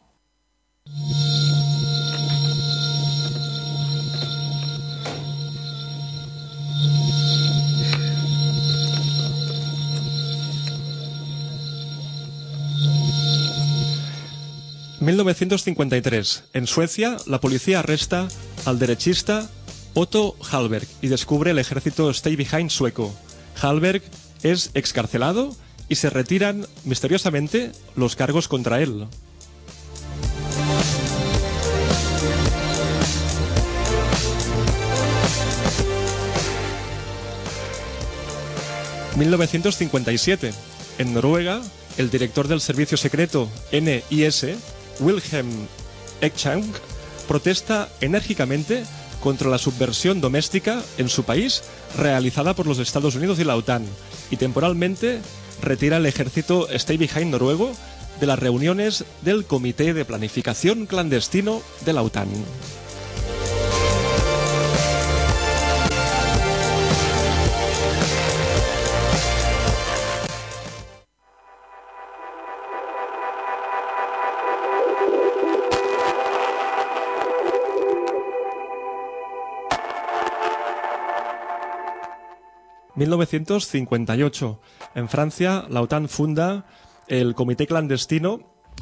En 1953, en Suecia, la policía arresta al derechista Otto Hallberg y descubre el ejército Stay Behind sueco. Hallberg es excarcelado y se retiran misteriosamente los cargos contra él. En 1957, en Noruega, el director del servicio secreto NIS, Wilhelm Ekchang, protesta enérgicamente contra la subversión doméstica en su país realizada por los Estados Unidos y la OTAN, y temporalmente retira el ejército Stay Behind noruego de las reuniones del Comité de Planificación Clandestino de la OTAN. En 1958, en Francia, la OTAN funda el Comité Clandestino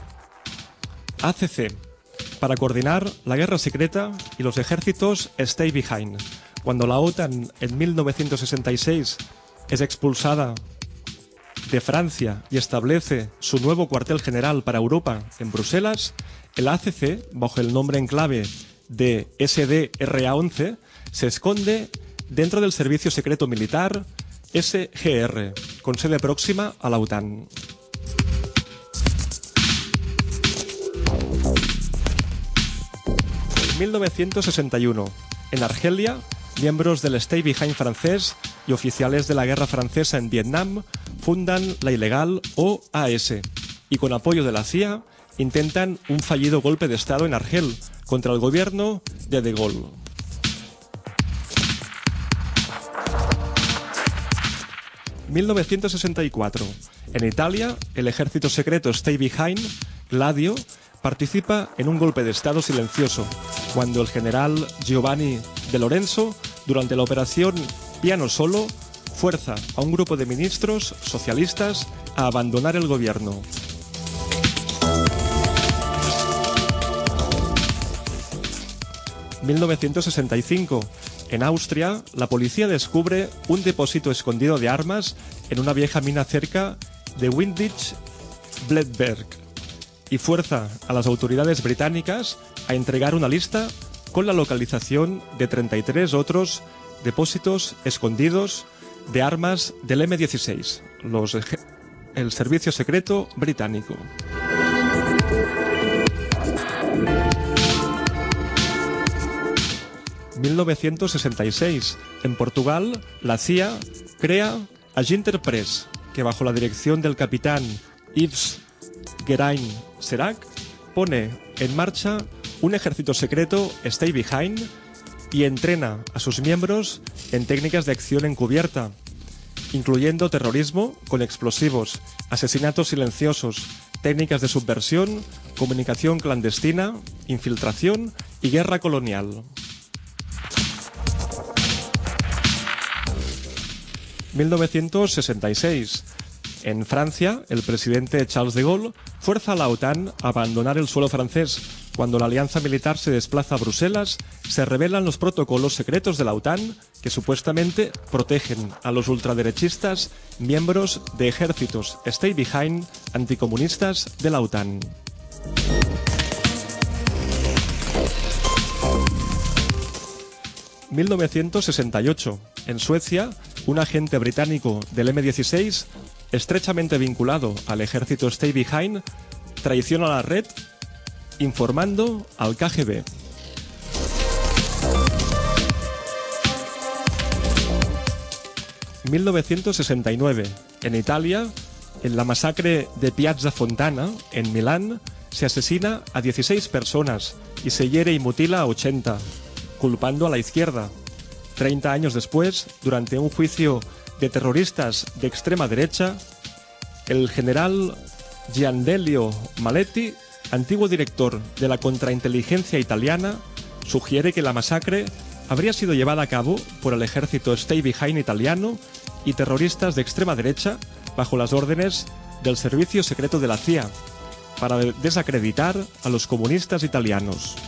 ACC para coordinar la guerra secreta y los ejércitos Stay Behind. Cuando la OTAN en 1966 es expulsada de Francia y establece su nuevo cuartel general para Europa en Bruselas, el ACC, bajo el nombre en clave de SDRA-11, se esconde dentro del Servicio Secreto Militar SGR, con sede próxima a la OTAN. En 1961, en Argelia, miembros del Stay Behind francés y oficiales de la guerra francesa en Vietnam fundan la ilegal OAS y con apoyo de la CIA intentan un fallido golpe de Estado en Argel contra el gobierno de De Gaulle. 1964. En Italia, el ejército secreto Stay Behind, Gladio, participa en un golpe de Estado silencioso, cuando el general Giovanni De Lorenzo, durante la operación Piano Solo, fuerza a un grupo de ministros socialistas a abandonar el gobierno. En 1965, en Austria, la policía descubre un depósito escondido de armas en una vieja mina cerca de Windich-Bledberg. y fuerza a las autoridades británicas a entregar una lista con la localización de 33 otros depósitos escondidos de armas del M-16, el servicio secreto británico. En 1966, en Portugal, la CIA crea Aginter Press, que bajo la dirección del capitán Yves Geraint Serac pone en marcha un ejército secreto Stay Behind y entrena a sus miembros en técnicas de acción encubierta, incluyendo terrorismo con explosivos, asesinatos silenciosos, técnicas de subversión, comunicación clandestina, infiltración y guerra colonial. 1966. En Francia, el presidente Charles de Gaulle fuerza a la OTAN a abandonar el suelo francés. Cuando la alianza militar se desplaza a Bruselas, se revelan los protocolos secretos de la OTAN que supuestamente protegen a los ultraderechistas miembros de ejércitos Stay Behind anticomunistas de la OTAN. En 1968, en Suecia, un agente británico del M-16, estrechamente vinculado al ejército Stay Behind, traiciona la red informando al KGB. En 1969, en Italia, en la masacre de Piazza Fontana, en Milán, se asesina a 16 personas y se hiere y mutila a 80, culpando a la izquierda. 30 años después, durante un juicio de terroristas de extrema derecha, el general Giandelio Maletti, antiguo director de la contrainteligencia italiana, sugiere que la masacre habría sido llevada a cabo por el ejército Stay Behind italiano y terroristas de extrema derecha bajo las órdenes del servicio secreto de la CIA para desacreditar a los comunistas italianos.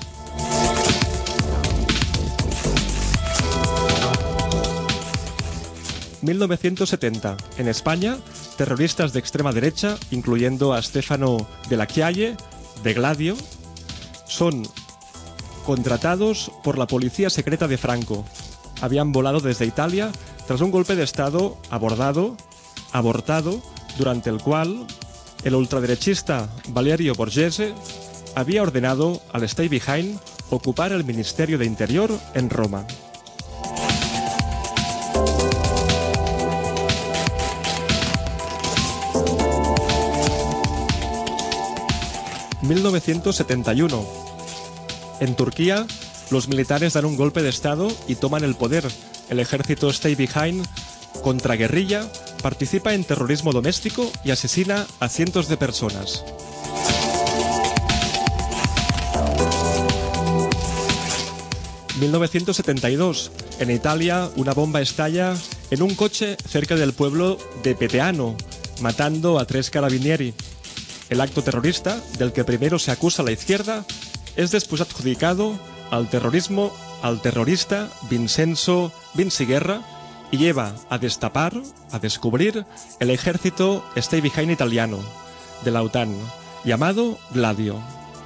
En 1970, en España, terroristas de extrema derecha, incluyendo a Stefano Della Chiaie, de Gladio, son contratados por la policía secreta de Franco. Habían volado desde Italia tras un golpe de Estado abortado, durante el cual el ultraderechista Valerio Borghese había ordenado al Stay Behind ocupar el Ministerio de Interior en Roma. 1971. En Turquía, los militares dan un golpe de Estado y toman el poder. El ejército Stay Behind, contraguerrilla, participa en terrorismo doméstico y asesina a cientos de personas. En 1972, en Italia, una bomba estalla en un coche cerca del pueblo de Peteano, matando a 3 carabinieri. El acto terrorista, del que primero se acusa a la izquierda, es después adjudicado al terrorista Vincenzo Vinciguerra y lleva a descubrir el ejército Stay Behind italiano de la OTAN, llamado Gladio.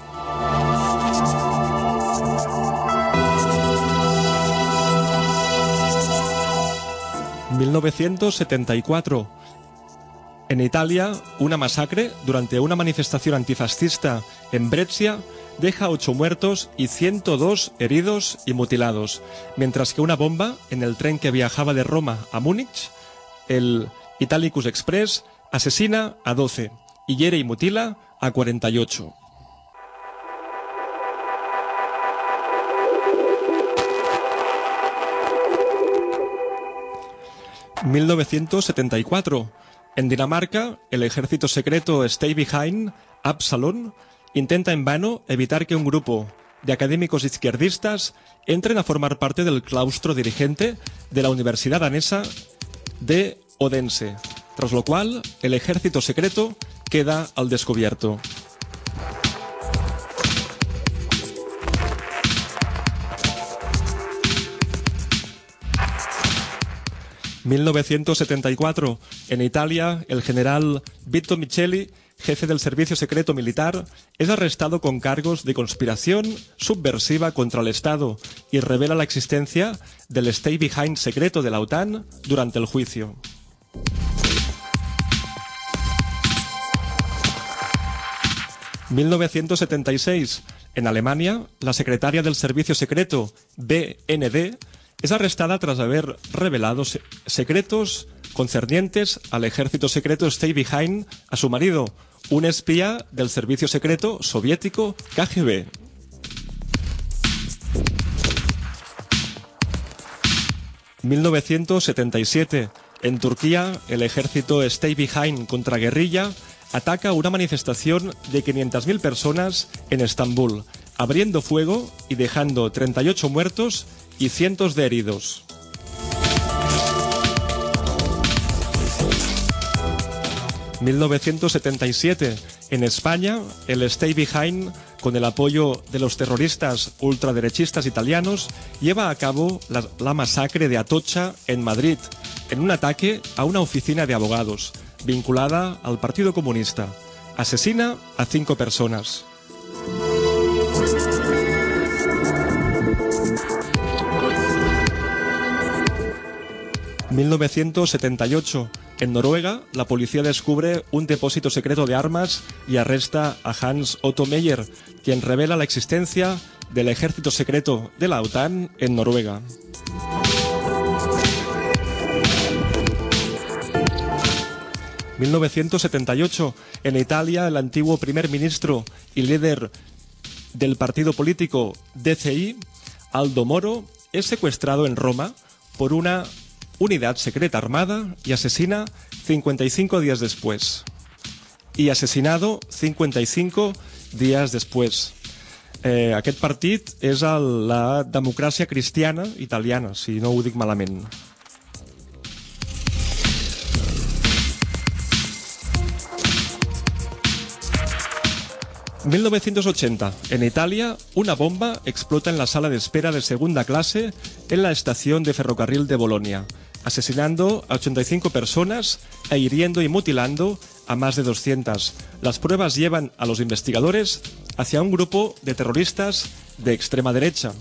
En 1974, en Italia, una masacre durante una manifestación antifascista en Brescia deja 8 muertos y 102 heridos y mutilados, mientras que una bomba en el tren que viajaba de Roma a Múnich, el Italicus Express, asesina a 12 y hiere y mutila a 48. En 1974, en Dinamarca, el ejército secreto Stay Behind, Absalon, intenta en vano evitar que un grupo de académicos izquierdistas entren a formar parte del claustro dirigente de la Universidad danesa de Odense, tras lo cual el ejército secreto queda al descubierto. En 1974, en Italia, el general Vito Miceli, jefe del servicio secreto militar, es arrestado con cargos de conspiración subversiva contra el Estado y revela la existencia del Stay Behind secreto de la OTAN durante el juicio. En 1976, en Alemania, la secretaria del servicio secreto BND es arrestada tras haber revelado secretos concernientes al ejército secreto Stay Behind a su marido, un espía del servicio secreto soviético KGB. En 1977, en Turquía, el ejército Stay Behind contraguerrilla ataca una manifestación de 500.000 personas en Estambul, abriendo fuego y dejando 38 muertos y cientos de heridos. En 1977, en España, el Stay Behind, con el apoyo de los terroristas ultraderechistas italianos, lleva a cabo la masacre de Atocha en Madrid, en un ataque a una oficina de abogados vinculada al Partido Comunista. Asesina a 5 personas. En 1978, en Noruega, la policía descubre un depósito secreto de armas y arresta a Hans Otto Meyer, quien revela la existencia del ejército secreto de la OTAN en Noruega. 1978, en Italia, el antiguo primer ministro y líder del partido político DCI, Aldo Moro, es secuestrado en Roma por una unidad secreta armada y asesina 55 días después. Y asesinado 55 días después. Aquest partit és la Democràcia Cristiana Italiana, si no ho dic malament. En 1980, en Italia, una bomba explota en la sala de espera de segunda clase en la estación de ferrocarril de Bolonia, asesinando a 85 personas e hiriendo y mutilando a más de 200. Las pruebas llevan a los investigadores hacia un grupo de terroristas de extrema derecha.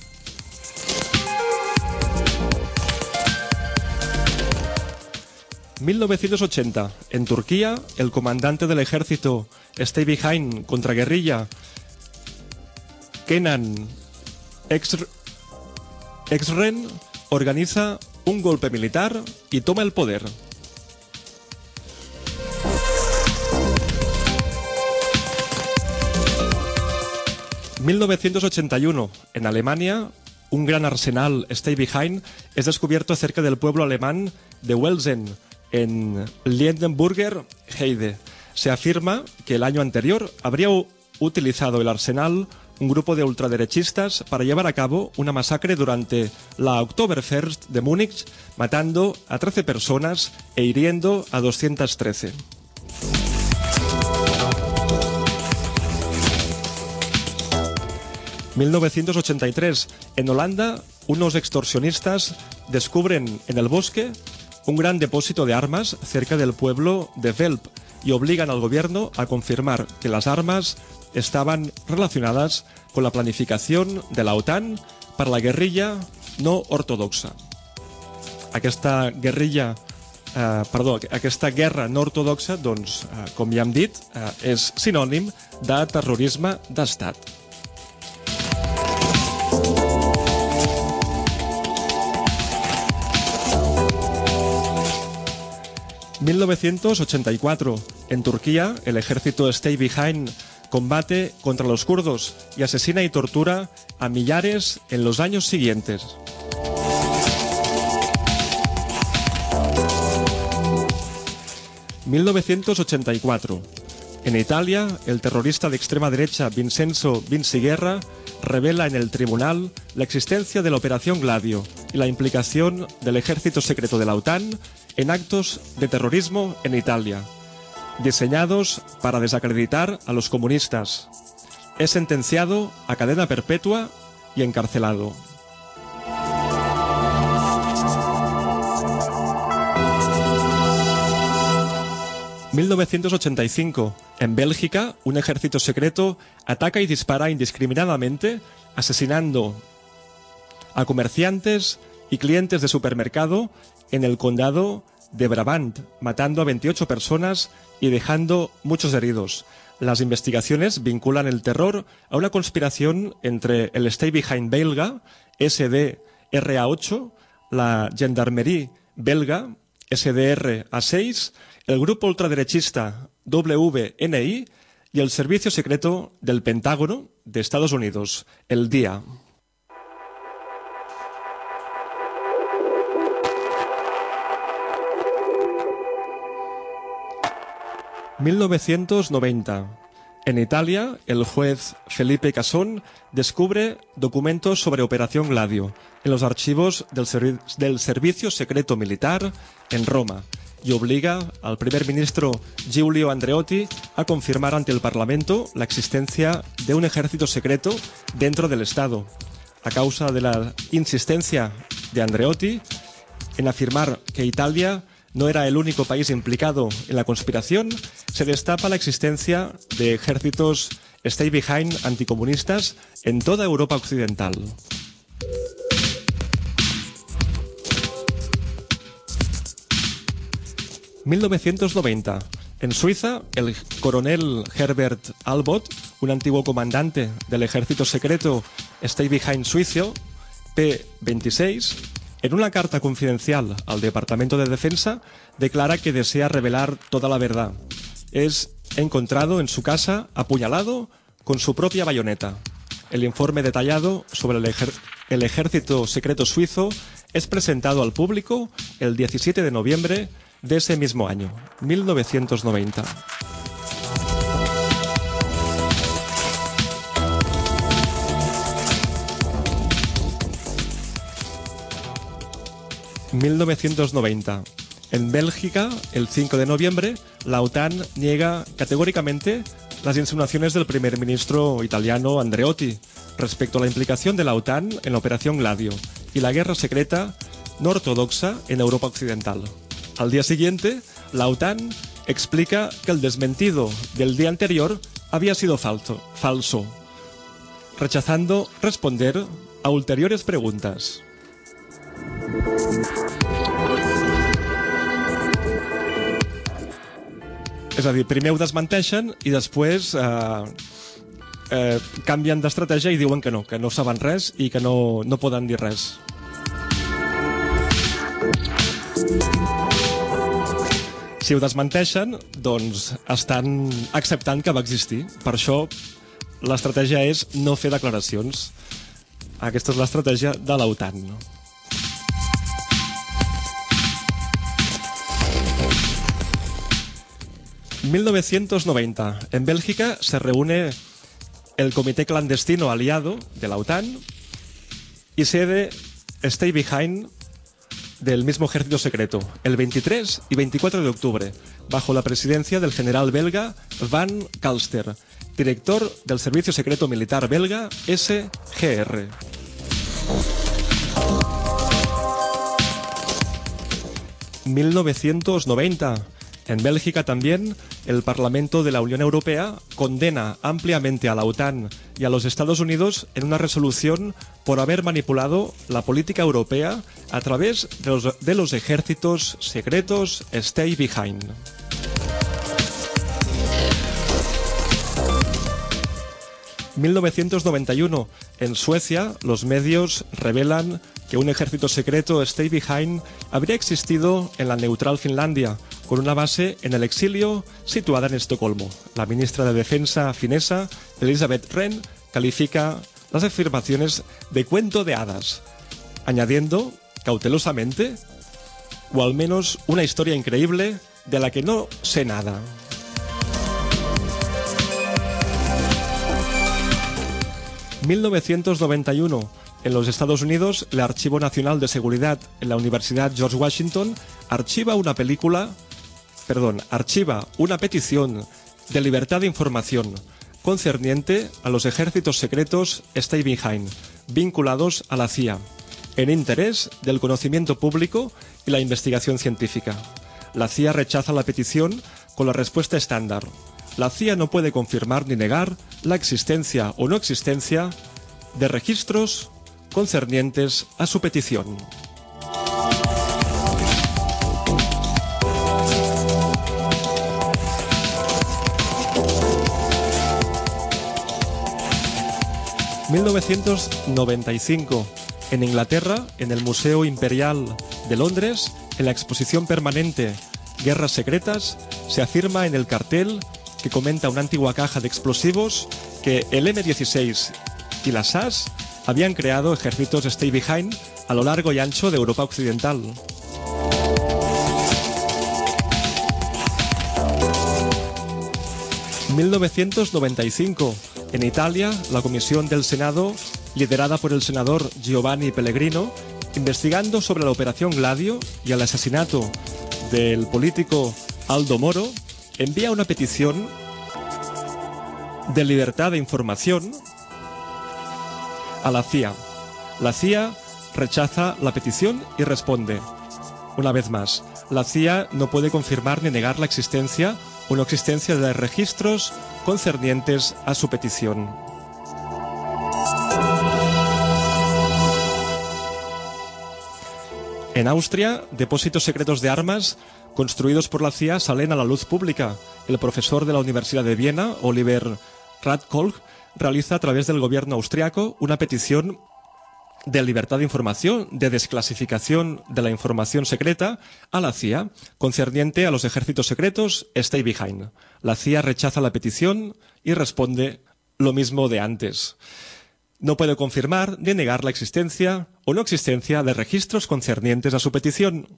En 1980, en Turquía, el comandante del ejército Stay Behind contraguerrilla, Kenan Exren, organiza un golpe militar y toma el poder. En 1981, en Alemania, un gran arsenal Stay Behind es descubierto cerca del pueblo alemán de Welsen, en Liebenburger Heide. Se afirma que el año anterior habría utilizado el arsenal un grupo de ultraderechistas para llevar a cabo una masacre durante la Oktoberfest de Múnich, matando a 13 personas e hiriendo a 213. En 1983, en Holanda, unos extorsionistas descubren en el bosque un gran depósito de armas cerca del pueblo de Velp y obligan al gobierno a confirmar que las armas estaban relacionadas con la planificación de la OTAN para la guerrilla no ortodoxa. Aquesta guerra no ortodoxa, doncs, com ja hem dit, és sinònim de terrorisme d'estat. En 1984, en Turquía, el ejército Stay Behind combate contra los kurdos y asesina y tortura a millares en los años siguientes. En 1984, en Italia, el terrorista de extrema derecha Vincenzo Vinciguerra revela en el tribunal la existencia de la Operación Gladio y la implicación del ejército secreto de la OTAN en actos de terrorismo en Italia, diseñados para desacreditar a los comunistas. Es sentenciado a cadena perpetua y encarcelado. En 1985, En Bélgica, un ejército secreto ataca y dispara indiscriminadamente, asesinando a comerciantes y clientes de supermercado en el condado de Brabant, matando a 28 personas y dejando muchos heridos. Las investigaciones vinculan el terror a una conspiración entre el Stay Behind belga, SDRA8, la Gendarmerie belga, SDR-A6, el grupo ultraderechista WNI y el Servicio Secreto del Pentágono de Estados Unidos, el DIA. ...1990... En Italia, el juez Felipe Casson descubre documentos sobre Operación Gladio en los archivos del Servicio Secreto Militar en Roma y obliga al primer ministro Giulio Andreotti a confirmar ante el Parlamento la existencia de un ejército secreto dentro del Estado. A causa de la insistencia de Andreotti en afirmar que Italia no era el único país implicado en la conspiración, se destapa la existencia de ejércitos Stay Behind anticomunistas en toda Europa occidental. ...1990... En Suiza, el coronel Herbert Albot, un antiguo comandante del ejército secreto Stay Behind suizo, P-26... en una carta confidencial al Departamento de Defensa, declara que desea revelar toda la verdad. Es encontrado en su casa apuñalado con su propia bayoneta. El informe detallado sobre el ejército secreto suizo es presentado al público el 17 de noviembre de ese mismo año, 1990. ...1990... En Bélgica, el 5 de noviembre, la OTAN niega categóricamente las insinuaciones del primer ministro italiano Andreotti respecto a la implicación de la OTAN en la Operación Gladio y la guerra secreta no ortodoxa en Europa Occidental. Al día siguiente, la OTAN explica que el desmentido del día anterior había sido falso, rechazando responder a ulteriores preguntas. És a dir, primer ho desmenteixen i després canvien d'estratègia i diuen que no saben res i que no poden dir res. Si ho desmenteixen, doncs estan acceptant que va existir. Per això l'estratègia és no fer declaracions. Aquesta és l'estratègia de la OTAN. 1990. En Bélgica se reúne el Comité Clandestino Aliado de la OTAN y sede Stay Behind del mismo ejército secreto, el 23 y 24 de octubre, bajo la presidencia del general belga Van Kalster, director del Servicio Secreto Militar belga SGR. ...1990... En Bélgica también, el Parlamento de la Unión Europea condena ampliamente a la OTAN y a los Estados Unidos en una resolución por haber manipulado la política europea a través de los ejércitos secretos Stay Behind. ...1991... En Suecia, los medios revelan que un ejército secreto Stay Behind habría existido en la neutral Finlandia, con una base en el exilio situada en Estocolmo. La ministra de Defensa finesa, Elisabeth Rehn, califica las afirmaciones de cuento de hadas, añadiendo, cautelosamente, o al menos una historia increíble de la que no sé nada. ...1991... En los Estados Unidos, el Archivo Nacional de Seguridad en la Universidad George Washington archiva una petición de libertad de información concerniente a los ejércitos secretos Stay Behind, vinculados a la CIA, en interés del conocimiento público y la investigación científica. La CIA rechaza la petición con la respuesta estándar: la CIA no puede confirmar ni negar la existencia o no existencia de registros concernientes a su petición. ...1995... en Inglaterra, en el Museo Imperial de Londres, en la exposición permanente Guerras Secretas, se afirma en el cartel que comenta una antigua caja de explosivos que el M16 y la SAS habían creado ejércitos stay behind a lo largo y ancho de Europa Occidental. En 1995, en Italia, la comisión del Senado, liderada por el senador Giovanni Pellegrino, investigando sobre la Operación Gladio y el asesinato del político Aldo Moro, envía una petición de libertad de información a la CIA. La CIA rechaza la petición y responde, una vez más, la CIA no puede confirmar ni negar la existencia o no existencia de registros concernientes a su petición. En Austria, depósitos secretos de armas construidos por la CIA salen a la luz pública. El profesor de la Universidad de Viena, Oliver Radkolk, realiza a través del gobierno austriaco una petición de libertad de información, de desclasificación de la información secreta a la CIA, concerniente a los ejércitos secretos Stay Behind. La CIA rechaza la petición y responde lo mismo de antes. No puede confirmar ni negar la existencia o no existencia de registros concernientes a su petición.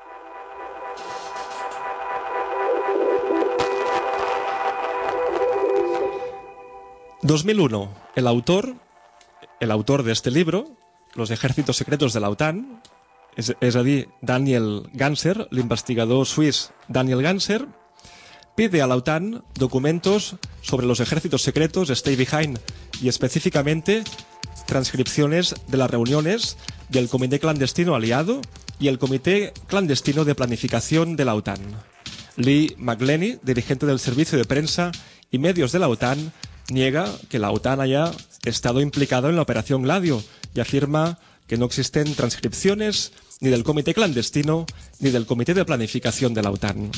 ...2001... El autor de este libro, Los ejércitos secretos de la OTAN, és a dir, Daniel Ganser, l'investigador suís Daniel Ganser, pide a la OTAN documentos sobre los ejércitos secretos Stay Behind y específicamente transcripciones de las reuniones del Comité Clandestino Aliado y el Comité Clandestino de Planificación de la OTAN. Lee McLeney, dirigente del Servicio de Prensa y Medios de la OTAN, niega que la OTAN haya estado implicado en la Operación Gladio y afirma que no existen transcripciones ni del Comité Clandestino ni del Comité de Planificación de la OTAN.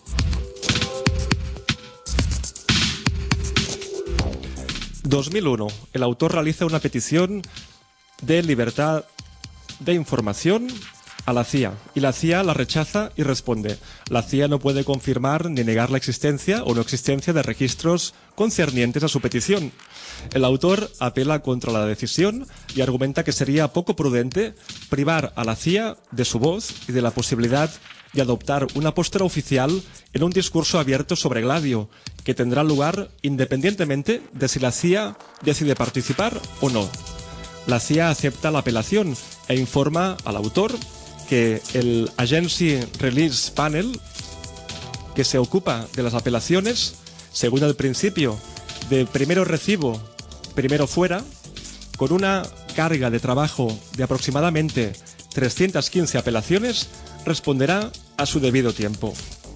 En 2001, el autor realiza una petición de libertad de información a la CIA y la CIA la rechaza y responde: la CIA no puede confirmar ni negar la existencia o no existencia de registros concernientes a su petición. El autor apela contra la decisión y argumenta que sería poco prudente privar a la CIA de su voz y de la posibilidad de adoptar una postura oficial en un discurso abierto sobre Gladio, que tendrá lugar independientemente de si la CIA decide participar o no. La CIA acepta la apelación e informa al autor que el Agency Release Panel, que se ocupa de las apelaciones, según el principio de primero recibo, primero fuera, con una carga de trabajo de aproximadamente 315 apelaciones, responderá a su debido tiempo.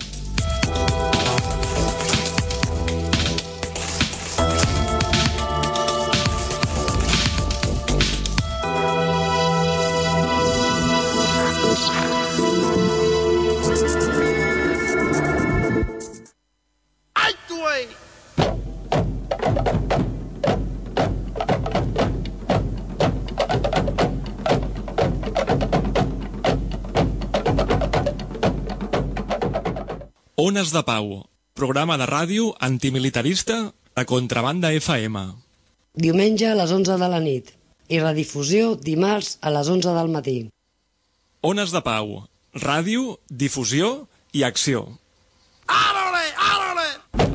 Ones de Pau, programa de ràdio antimilitarista a Contrabanda FM. Diumenge a les 11 de la nit i redifusió dimarts a les 11 del matí. Ones de Pau, ràdio, difusió i acció. ¡Árale, árale!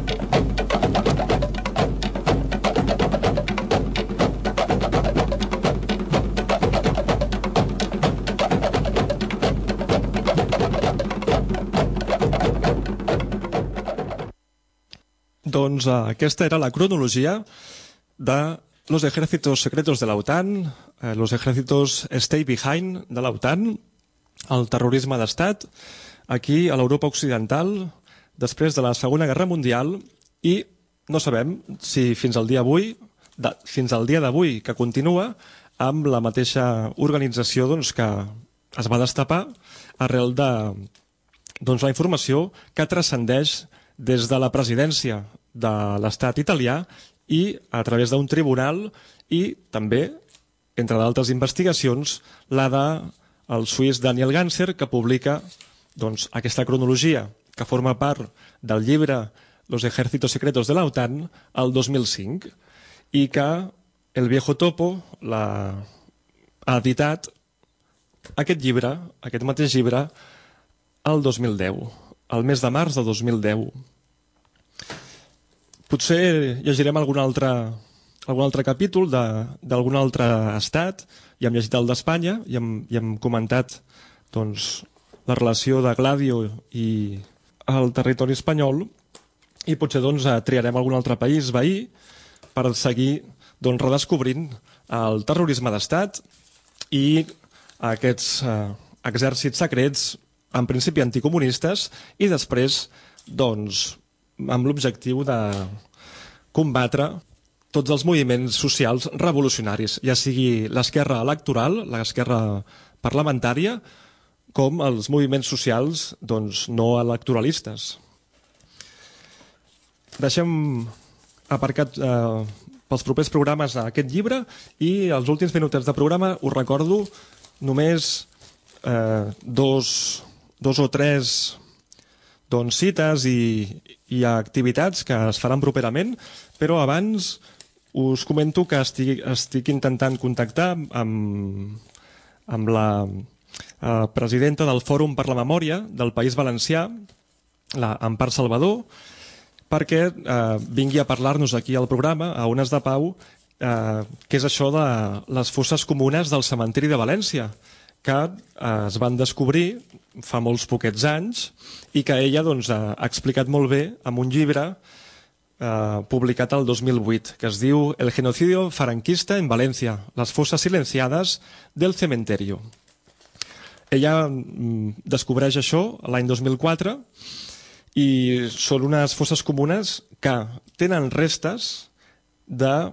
Doncs aquesta era la cronologia de los ejércitos secretos de la OTAN, los ejércitos Stay Behind de la OTAN, el terrorisme d'estat, aquí a l'Europa Occidental, després de la Segona Guerra Mundial i no sabem si fins al dia d'avui que continua amb la mateixa organització que es va destapar arrel de la informació que transcendeix des de la presidència de l'estat italià i a través d'un tribunal i també, entre d'altres investigacions, la del suís Daniel Ganser, que publica aquesta cronologia que forma part del llibre Los ejércitos secretos de la OTAN el 2005 i que el Viejo Topo ha editat aquest mateix llibre, el 2010, el mes de març de 2010. Potser llegirem algun altre capítol d'algun altre estat, ja hem llegit el d'Espanya i hem comentat la relació de Gladio i el territori espanyol, i potser triarem algun altre país veí per seguir redescobrint el terrorisme d'estat i aquests exèrcits secrets, en principi anticomunistes, i després amb l'objectiu de combatre tots els moviments socials revolucionaris, ja sigui l'esquerra electoral, l'esquerra parlamentària, com els moviments socials no electoralistes. Deixem aparcat pels propers programes aquest llibre i els últims minutets de programa us recordo només dos o tres cites i activitats que es faran properament, però abans us comento que estic intentant contactar amb la presidenta del Fòrum per la Memòria del País Valencià, l'Empar Salvador, perquè vingui a parlar-nos aquí al programa, a Ones de Pau, què és això de les fosses comunes del cementiri de València, que es van descobrir fa molts poquets anys i que ella ha explicat molt bé amb un llibre publicat el 2008, que es diu El genocidio franquista en Valencia, las fosas silenciadas del cementerio. Ella descobreix això l'any 2004 i són unes fosses comunes que tenen restes de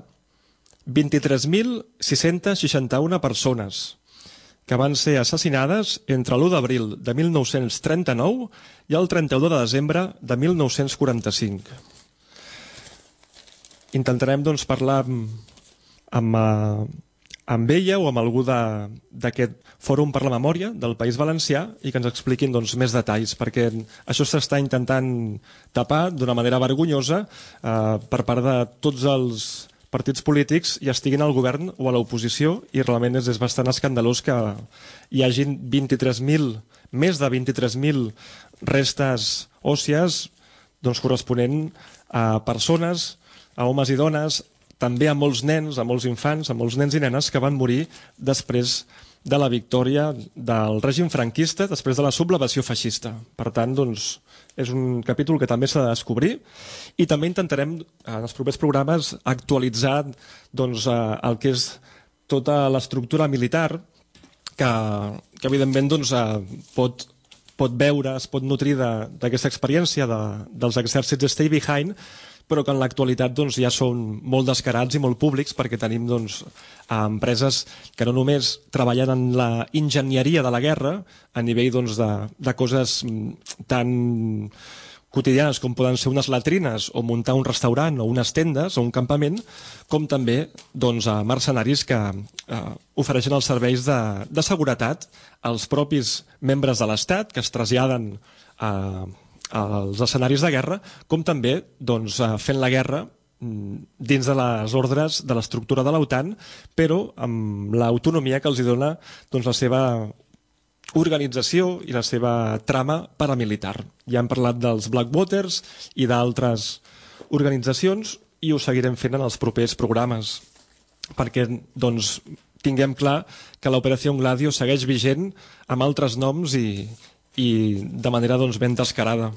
23.661 persones que van ser assassinades entre l'1 d'abril de 1939 i el 31 de desembre de 1945. Intentarem parlar amb ella o amb algú d'aquest Fòrum per la Memòria del País Valencià i que ens expliquin més detalls, perquè això s'està intentant tapar d'una manera vergonyosa per part de tots els partits polítics, ja estiguin al govern o a l'oposició, i realment és bastant escandalós que hi hagin més de 23.000 restes òssies corresponent a persones, a homes i dones, també a molts nens, a molts infants, a molts nens i nenes que van morir després de la victòria del règim franquista, després de la sublevació feixista. Per tant, és un capítol que també s'ha de descobrir i també intentarem, en els propers programes, actualitzar el que és tota l'estructura militar que evidentment pot veure, es pot nutrir d'aquesta experiència dels exèrcits Stay Behind, però que en l'actualitat ja són molt descarats i molt públics, perquè tenim empreses que no només treballen en la enginyeria de la guerra a nivell de coses tan quotidianes com poden ser unes latrines o muntar un restaurant o unes tendes o un campament, com també mercenaris que ofereixen els serveis de seguretat als propis membres de l'Estat que es traslladen als escenaris de guerra, com també fent la guerra dins de les ordres de l'estructura de l'OTAN, però amb l'autonomia que els dona la seva organització i la seva trama paramilitar. Ja hem parlat dels Blackwaters i d'altres organitzacions i ho seguirem fent en els propers programes, perquè tinguem clar que l'Operació Gladio segueix vigent amb altres noms i de manera ben descarada.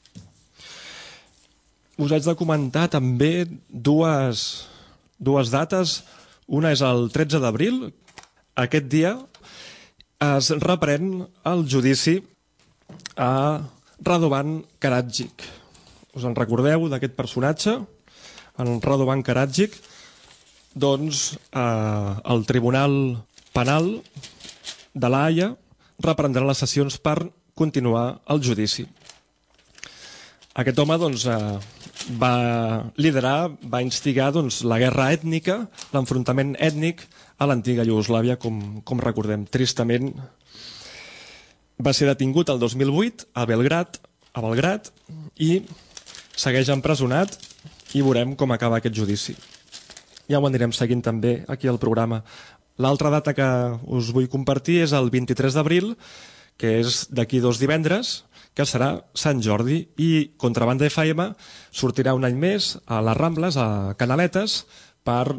Us haig de comentar també dues dates. Una és el 13 d'abril. Aquest dia es reprèn el judici a Radovan Karadzic, us en recordeu d'aquest personatge, en Radovan Karadzic, doncs el Tribunal Penal de La Haia reprendrà les sessions per continuar el judici. Aquest home doncs, va liderar, va instigar doncs, la guerra ètnica, l'enfrontament ètnic a l'antiga Iugoslàvia, com recordem. Tristament va ser detingut el 2008 a Belgrad i segueix empresonat i veurem com acaba aquest judici. Ja ho anirem seguint també aquí al programa. L'altra data que us vull compartir és el 23 d'abril, que és d'aquí 2 divendres, que serà Sant Jordi, i Contrabanda FM sortirà un any més a les Rambles, a Canaletes, per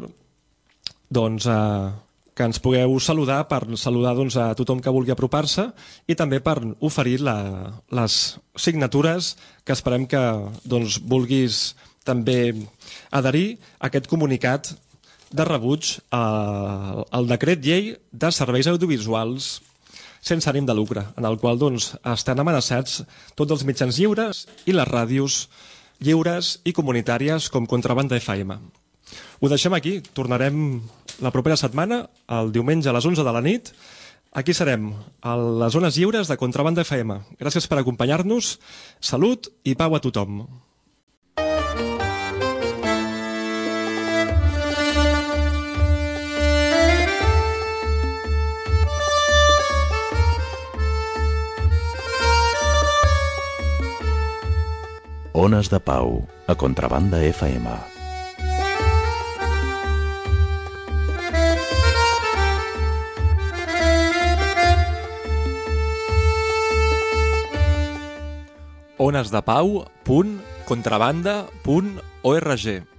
que ens pugueu saludar, per saludar a tothom que vulgui apropar-se i també per oferir les signatures que esperem que vulguis també adherir a aquest comunicat de rebuig al decret llei de serveis audiovisuals sense ànim de lucre, en el qual estan amenaçats tots els mitjans lliures i les ràdios lliures i comunitàries com Contrabanda FM. Ho deixem aquí, tornarem la propera setmana, el diumenge a les 11 de la nit. Aquí serem, a les zones lliures de Contrabanda FM. Gràcies per acompanyar-nos, salut i pau a tothom. Ones de Pau, a Contrabanda FM. onesdepau.contrabanda.org